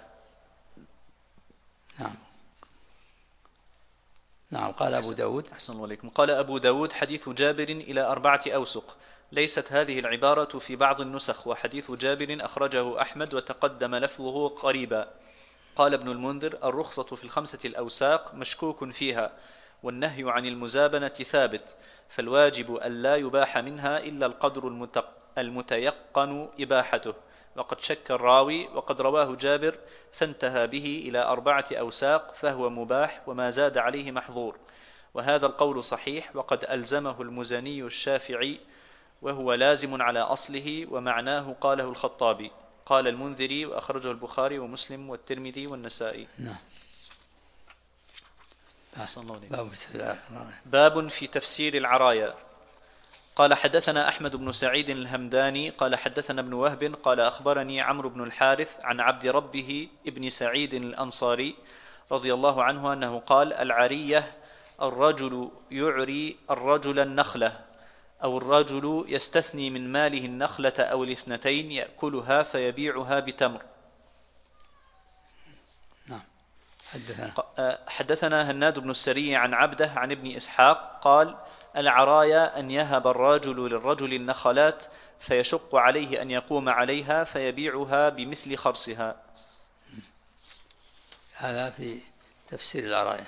نعم. قال أبو داود: أحسن الله عليكم. قال أبو داود: حديث جابر إلى 4 أوسق. ليست هذه العبارة في بعض النسخ، وحديث جابر أخرجه أحمد وتقدم لفظه قريبا. قال ابن المنذر: الرخصة في ال5 الأوساق مشكوك فيها، والنهي عن المزابنة ثابت، فالواجب ألا يباح منها إلا القدر المتيقن إباحته، وقد شك الراوي، وقد رواه جابر فانتهى به إلى 4 أوساق فهو مباح، وما زاد عليه محظور. وهذا القول صحيح، وقد ألزمه المزني الشافعي، وهو لازم على أصله، ومعناه قاله الخطابي. قال المنذري: وأخرجه البخاري ومسلم والترمذي والنسائي. نعم. باب في تفسير العرايا. قال: حدثنا أحمد بن سعيد الهمداني قال: حدثنا ابن وهب قال: أخبرني عمرو بن الحارث عن عبد ربه ابن سعيد الأنصاري رضي الله عنه أنه قال: العرية الرجل يعري الرجل النخلة، أو الرجل يستثني من ماله النخلة أو ال2 يأكلها فيبيعها بتمر. نعم. حدثنا هناد بن السري عن عبده عن ابن إسحاق قال: العرايا أن يهب الرجل للرجل النخلات فيشق عليه أن يقوم عليها فيبيعها بمثل خرصها. هذا في تفسير العرايا.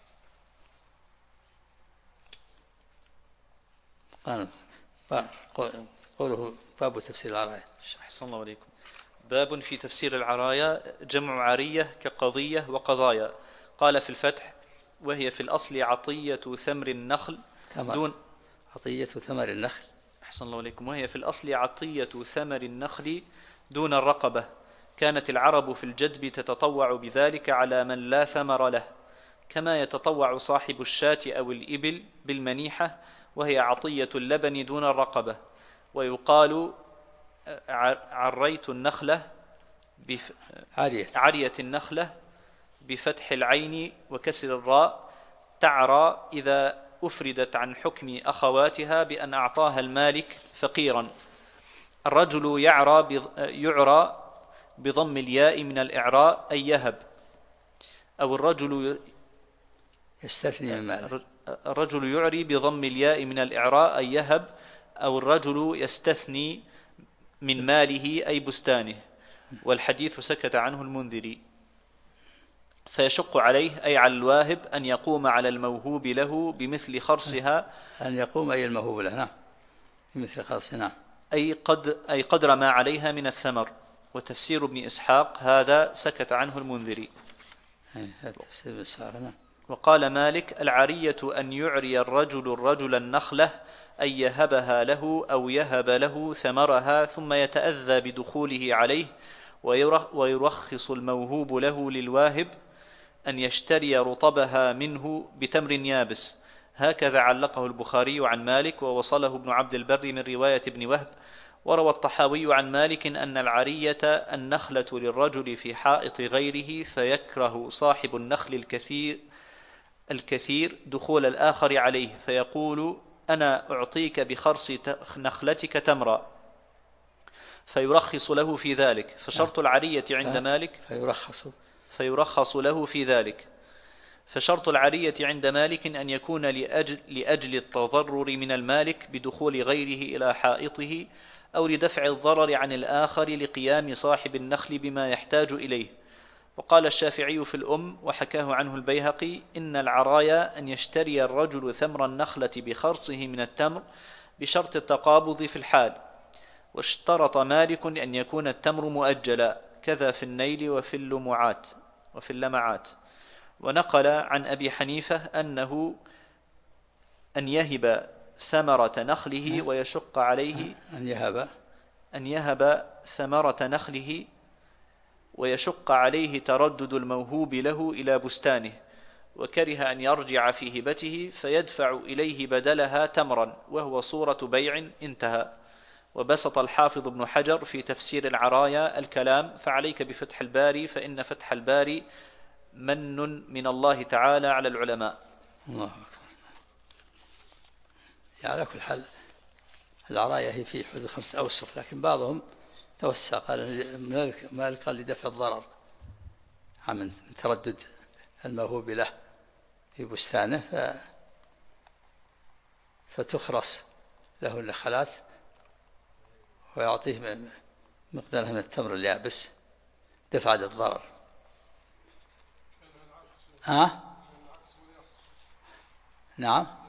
قوله باب تفسير العرايا. أحسن الله عليكم. باب في تفسير العرايا، جمع عرية كقضية وقضايا. قال في الفتح: وهي في الأصل عطية ثمر النخل دون عطية ثمر النخل. أحسن الله عليكم. وهي في الأصل عطية ثمر النخل دون الرقبة. كانت العرب في الجدب تتطوع بذلك على من لا ثمر له، كما يتطوع صاحب الشاة أو الإبل بالمنيحة، وهي عطية اللبن دون الرقبة. ويقال عريت النخلة عرية النخلة بفتح العين وكسر الراء، تعرى إذا أفردت عن حكم أخواتها بأن أعطاها المالك فقيرا. الرجل يعرى بضم الياء من الإعراء أي يهب، أو الرجل يستثني من ماله. الرجل يعري بضم الياء من الإعراء أي يهب، أو الرجل يستثني من ماله أي بستانه. والحديث سكت عنه المنذري. فيشق عليه أي على الواهب أن يقوم على الموهوب له بمثل خرصها. أن يقوم أي الموهوب له. نعم. بمثل خرصها. نعم. أي قدر ما عليها من الثمر. وتفسير ابن إسحاق هذا سكت عنه المنذري. هذا تفسير ابن إسحاق. نعم. وقال مالك: العرية أن يعري الرجل النخلة، أن يهبها له أو يهب له ثمرها ثم يتأذى بدخوله عليه، ويرخص الموهوب له للواهب أن يشتري رطبها منه بتمر يابس. هكذا علقه البخاري عن مالك، ووصله ابن عبد البر من رواية ابن وهب. وروى الطحاوي عن مالك أن العرية النخلة للرجل في حائط غيره، فيكره صاحب النخل الكثير دخول الآخر عليه، فيقول: أنا أعطيك بخرص نخلتك تمرا، فيرخص له في ذلك. فشرط العرية عند مالك فيرخص له في ذلك. فشرط العرية عند مالك أن يكون لأجل التضرر من المالك بدخول غيره إلى حائطه، أو لدفع الضرر عن الآخر لقيام صاحب النخل بما يحتاج إليه. وقال الشافعي في الأم، وحكاه عنه البيهقي: إن العرايا أن يشتري الرجل ثمر النخلة بخرصه من التمر بشرط التقابض في الحال. واشترط مالك أن يكون التمر مؤجلا، كذا في النيل وفي اللمعات. ونقل عن أبي حنيفة أنه أن يهب ثمرة نخله ويشق عليه أن يهب ثمرة نخله ويشق عليه تردد الموهوب له إلى بستانه، وكره أن يرجع في هبته فيدفع إليه بدلها تمرا، وهو صورة بيع. انتهى. وبسط الحافظ ابن حجر في تفسير العرايا الكلام: فعليك بفتح الباري، فإن فتح الباري من من الله تعالى على العلماء. الله أكبر. على كل حال العرايا هي في حدود 5 أوسق، لكن بعضهم توسع، قال مالك قال لدفع الضرر عن تردد الموهوب له في بستانه، فتخرص له النخلات ويعطيه مقدارها من التمر اليابس دفع الضرر. نعم.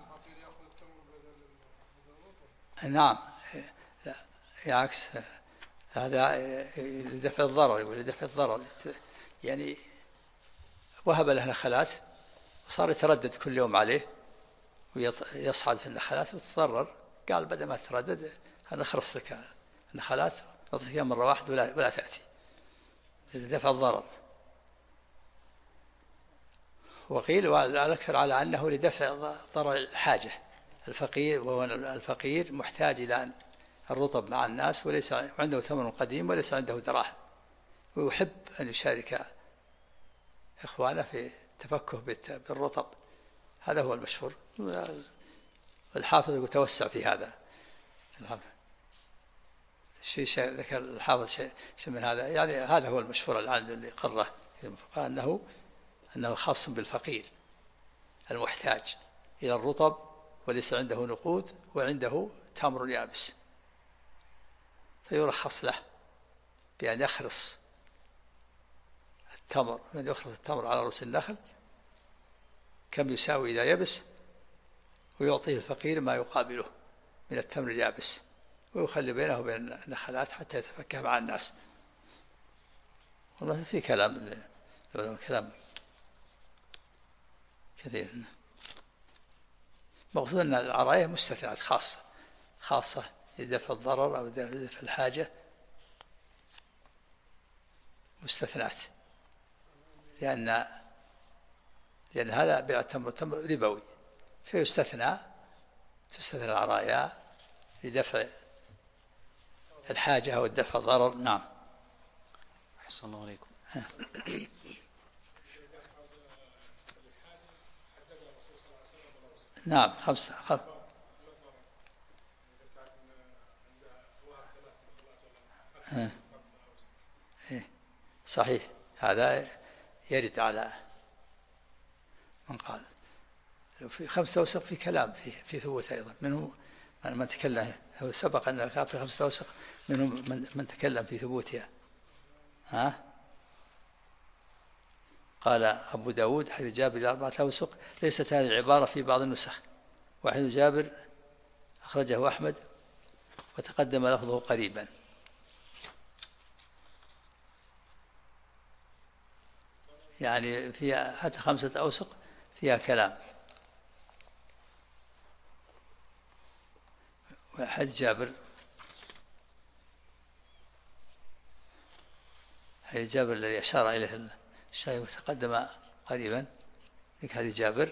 نعم. لا، يعكس هذا لدفع الضرر، ولدفع الضرر يعني وهب له نخلات وصار يتردد كل يوم عليه ويصعد في النخلات وتضرر، قال بدل ما تردد أنا أخرس لك النخلات أعطيك إياها مرة واحدة ولا تأتي، لدفع الضرر. وقيل والأكثر على أنه لدفع ضرر الحاجة، الفقير، وهو الفقير محتاج إلى الرطب مع الناس وليس عنده ثمن قديم وليس عنده دراهم، ويحب أن يشارك إخوانه في التفكه بالرطب. هذا هو المشهور. الحافظ يتوسع في هذا. شيء ذكر الحافظ شيء من هذا، يعني هذا هو المشهور الآن اللي قرره أنه خاص بالفقير المحتاج إلى الرطب وليس عنده نقود وعنده تمر يابس، فيرخص له بأن يخرص التمر، من يخرص التمر على رؤوس النخل كم يساوي إذا يبس، ويعطيه الفقير ما يقابله من التمر اليابس، ويخلي بينه وبين النخلات حتى يتفكه مع الناس. والله في كلام كلام كثير. مقصود أن العراية مستثنات خاصة لدفع الضرر أو لدفع الحاجة، مستثنات، لأن هذا بيع التمر ربوي، تستثنى العرايا لدفع الحاجة أو دفع الضرر. نعم. أحسن الله عليكم. نعم. صحيح، هذا يرد على من قال في 5 أوسق، في كلام في ثبوت أيضا، منهم من تكلم، هو سبق أن كان في 5 أوسق منهم من تكلم في ثبوتها. قال أبو داود حديث جابر 4 أوسق، ليست هذه العبارة في بعض النسخ، وحديث جابر أخرجه أحمد وتقدم لفظه قريبا. يعني فيها حتى 5 أوسق فيها كلام. حديث جابر الذي أشار إليه الشيخ وتقدم قريبا، ذيك حديث جابر.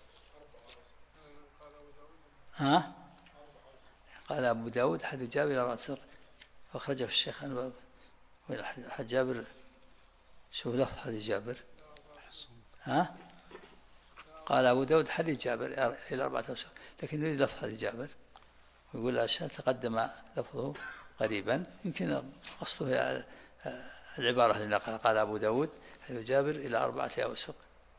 قال أبو داود حديث جابر 4 أوسق أخرجه الشيخ. حديث جابر، شوف لفظ حديث جابر. قال أبو داود حديث جابر إلى 4 أوسق، لكن يريد لفظ حديث جابر ويقول أشياء تقدم لفظه قريبا، يمكن قصده العبارة اللي نقلها. قال أبو داود حديث جابر إلى 4 أوسق.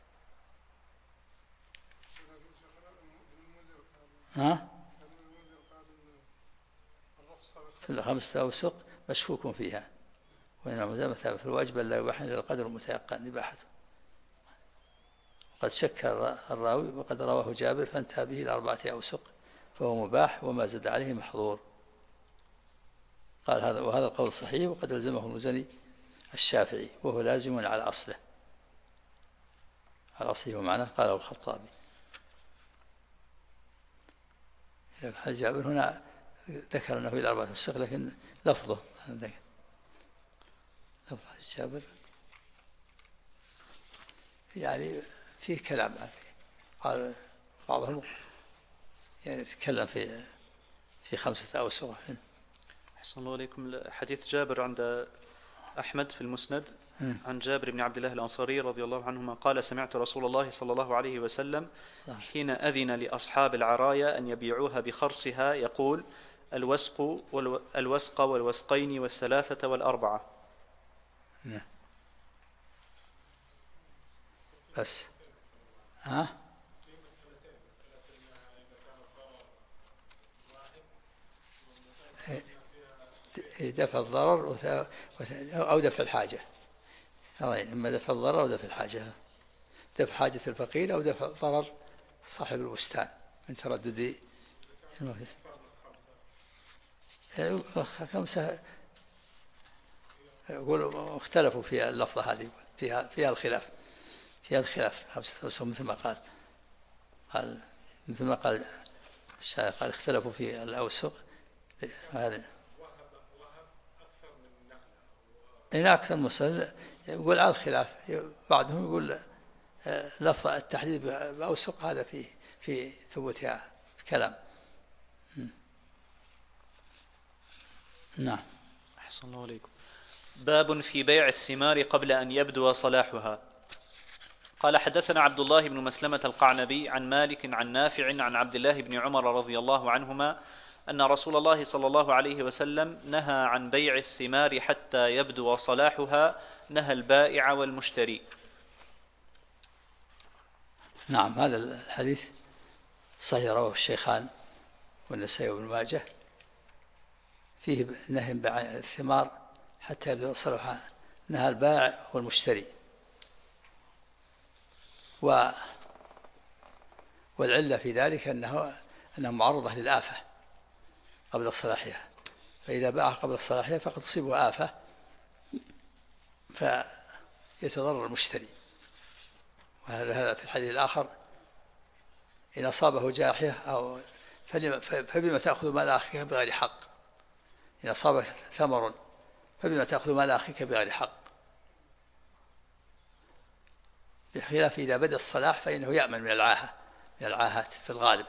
في 5 أوسق مشكوك فيها، وإن المزامة في الواجب لا يباح إلا القدر المتيقن إباحته، وقد شك الراوي وقد رواه جابر فانتهى به إلى 4 أوسق، فهو مباح وما زاد عليه محظور. قال وهذا القول صحيح، وقد لزمه المزني الشافعي وهو لازم على أصله ومعناه قاله الخطابي. حديث جابر هنا ذكر أنه إلى 4 أوسق، لكن لفظه لفظ حديث جابر يعني فيه كلام. قال بعضهم يعني يتكلم في 5 أوسق. أحسن الله عليكم. حديث جابر عند أحمد في المسند عن جابر بن عبد الله الأنصاري رضي الله عنهما قال: سمعت رسول الله صلى الله عليه وسلم حين أذن لأصحاب العرايا أن يبيعوها بخرصها يقول: الوسق والوسقين والثلاثة والأربعة. بس دفع الضرر أو دفع الحاجة، إما دفع الضرر أو دفع الحاجة. دفع حاجة الفقير أو دفع ضرر صاحب البستان من تردد خمسة. يقول اختلفوا في اللفظة هذه، فيها الخلاف، خمسة أوسق مثل ما قال مثل ما قال الشاعر، قال اختلفوا في الأوسق هذا. إن أكثر مسألة يقول على الخلاف، بعضهم يقول لفظ التحديد بأوسق هذا في ثبوتها كلام. نعم. أحسن الله عليكم. باب في بيع الثمار قبل أن يبدو صلاحها. قال حدثنا عبد الله بن مسلمة القعنبي عن مالك عن نافع عن عبد الله بن عمر رضي الله عنهما أن رسول الله صلى الله عليه وسلم نهى عن بيع الثمار حتى يبدو صلاحها، نهى البائع والمشتري. نعم، هذا الحديث صحيح، رواه الشيخان والنسائي وابن ماجه، فيه نهي بيع الثمار حتى يبدو صلاحها، نهى البائع والمشتري. والعلة في ذلك أنها معرضة للآفة قبل صلاحها، فإذا باع قبل صلاحها فقد تصيبه آفة فيتضرر المشتري. وهذا في الحديث الآخر: إن أصابه جاحية أو فبما تأخذ مال أخيك بغير حق. إن أصابك ثمر فبما تأخذ مال أخيك بغير حق. بخلاف إذا بدأ الصلاح فإنه يأمن من العاهات في الغالب.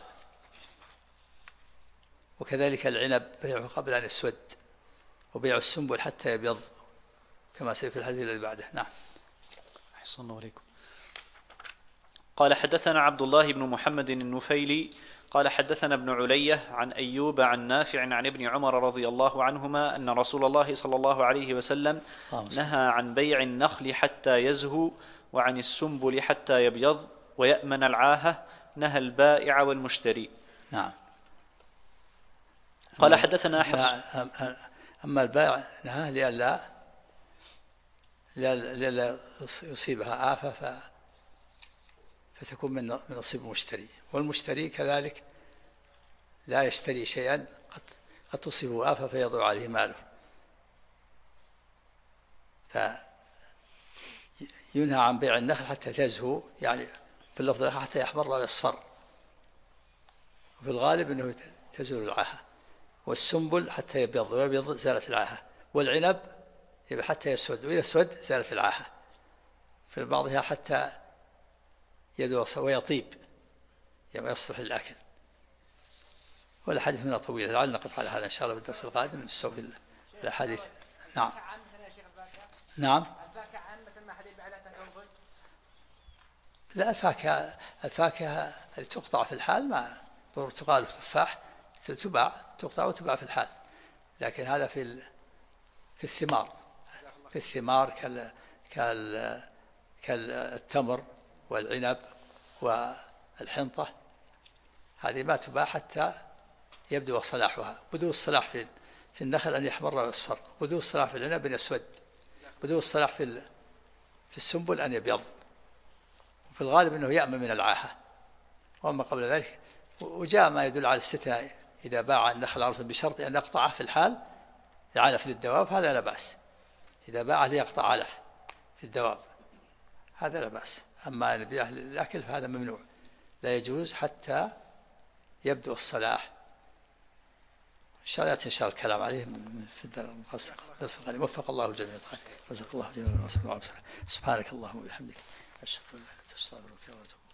وكذلك العنب بيعه قبل أن يسود، وبيع السنبل حتى يبيض، كما سيف في الحديث الذي بعده. نعم. أحسن الله عليكم. قال حدثنا عبد الله بن محمد النفيلي قال حدثنا ابن علية عن أيوب عن نافع عن ابن عمر رضي الله عنهما أن رسول الله صلى الله عليه وسلم نهى عن بيع النخل حتى يزهو، وعن السنبل حتى يبيض ويأمن العاهة، نهى البائع والمشتري. نعم. قال حدثنا حفص. أما البائع نهى لئلا يصيبها آفة فتكون من نصيب المشتري. والمشتري كذلك لا يشتري شيئا قد تصيبه آفة فيضع عليه ماله. فينهى عن بيع النخل حتى تزهو، يعني في اللفظ حتى يحمر ويصفر، وفي الغالب أنه تزول العاهة. والسنبل حتى يبيض، ويبيض زالت العاهة. والعنب حتى يسود، وإذا اسود زالت العاهة. في بعضها حتى يدوس ويطيب ويصلح للأكل. والحديث منها طويل، لعل نقف على هذا إن شاء الله بالدرس القادم نستوفي الحديث. نعم. نعم. لا، الفاكهة التي تقطع في الحال، ما برتقال وتفاح تقطع وتباع في الحال، لكن هذا في الثمار كالتمر والعنب والحنطة، هذه ما تباع حتى يبدو صلاحها. بدو الصلاح في النخل أن يحمر ويصفر، بدو الصلاح في العنب أن يسود، بدو الصلاح في السنبل أن يبيض. وفي الغالب أنه يأمن من العاهة. وأما قبل ذلك وجاء ما يدل على الاستثناء: إذا باع النخل عرضا بشرط أن يقطعه في الحال علف للدواب، هذا لا بأس. إذا باعه ليقطع علف في الدواب هذا لا بأس. أما أن يبيعه للأكل فهذا ممنوع، لا يجوز حتى يبدو الصلاح. إن شاء الله ينشر الكلام عليه في الدرس القادم. وفق الله الجميع، رزق الله جميعا. سبحانك اللهم وبحمدك، أشهد أن لا إله إلا أنت، أستغفرك وأتوب إليك.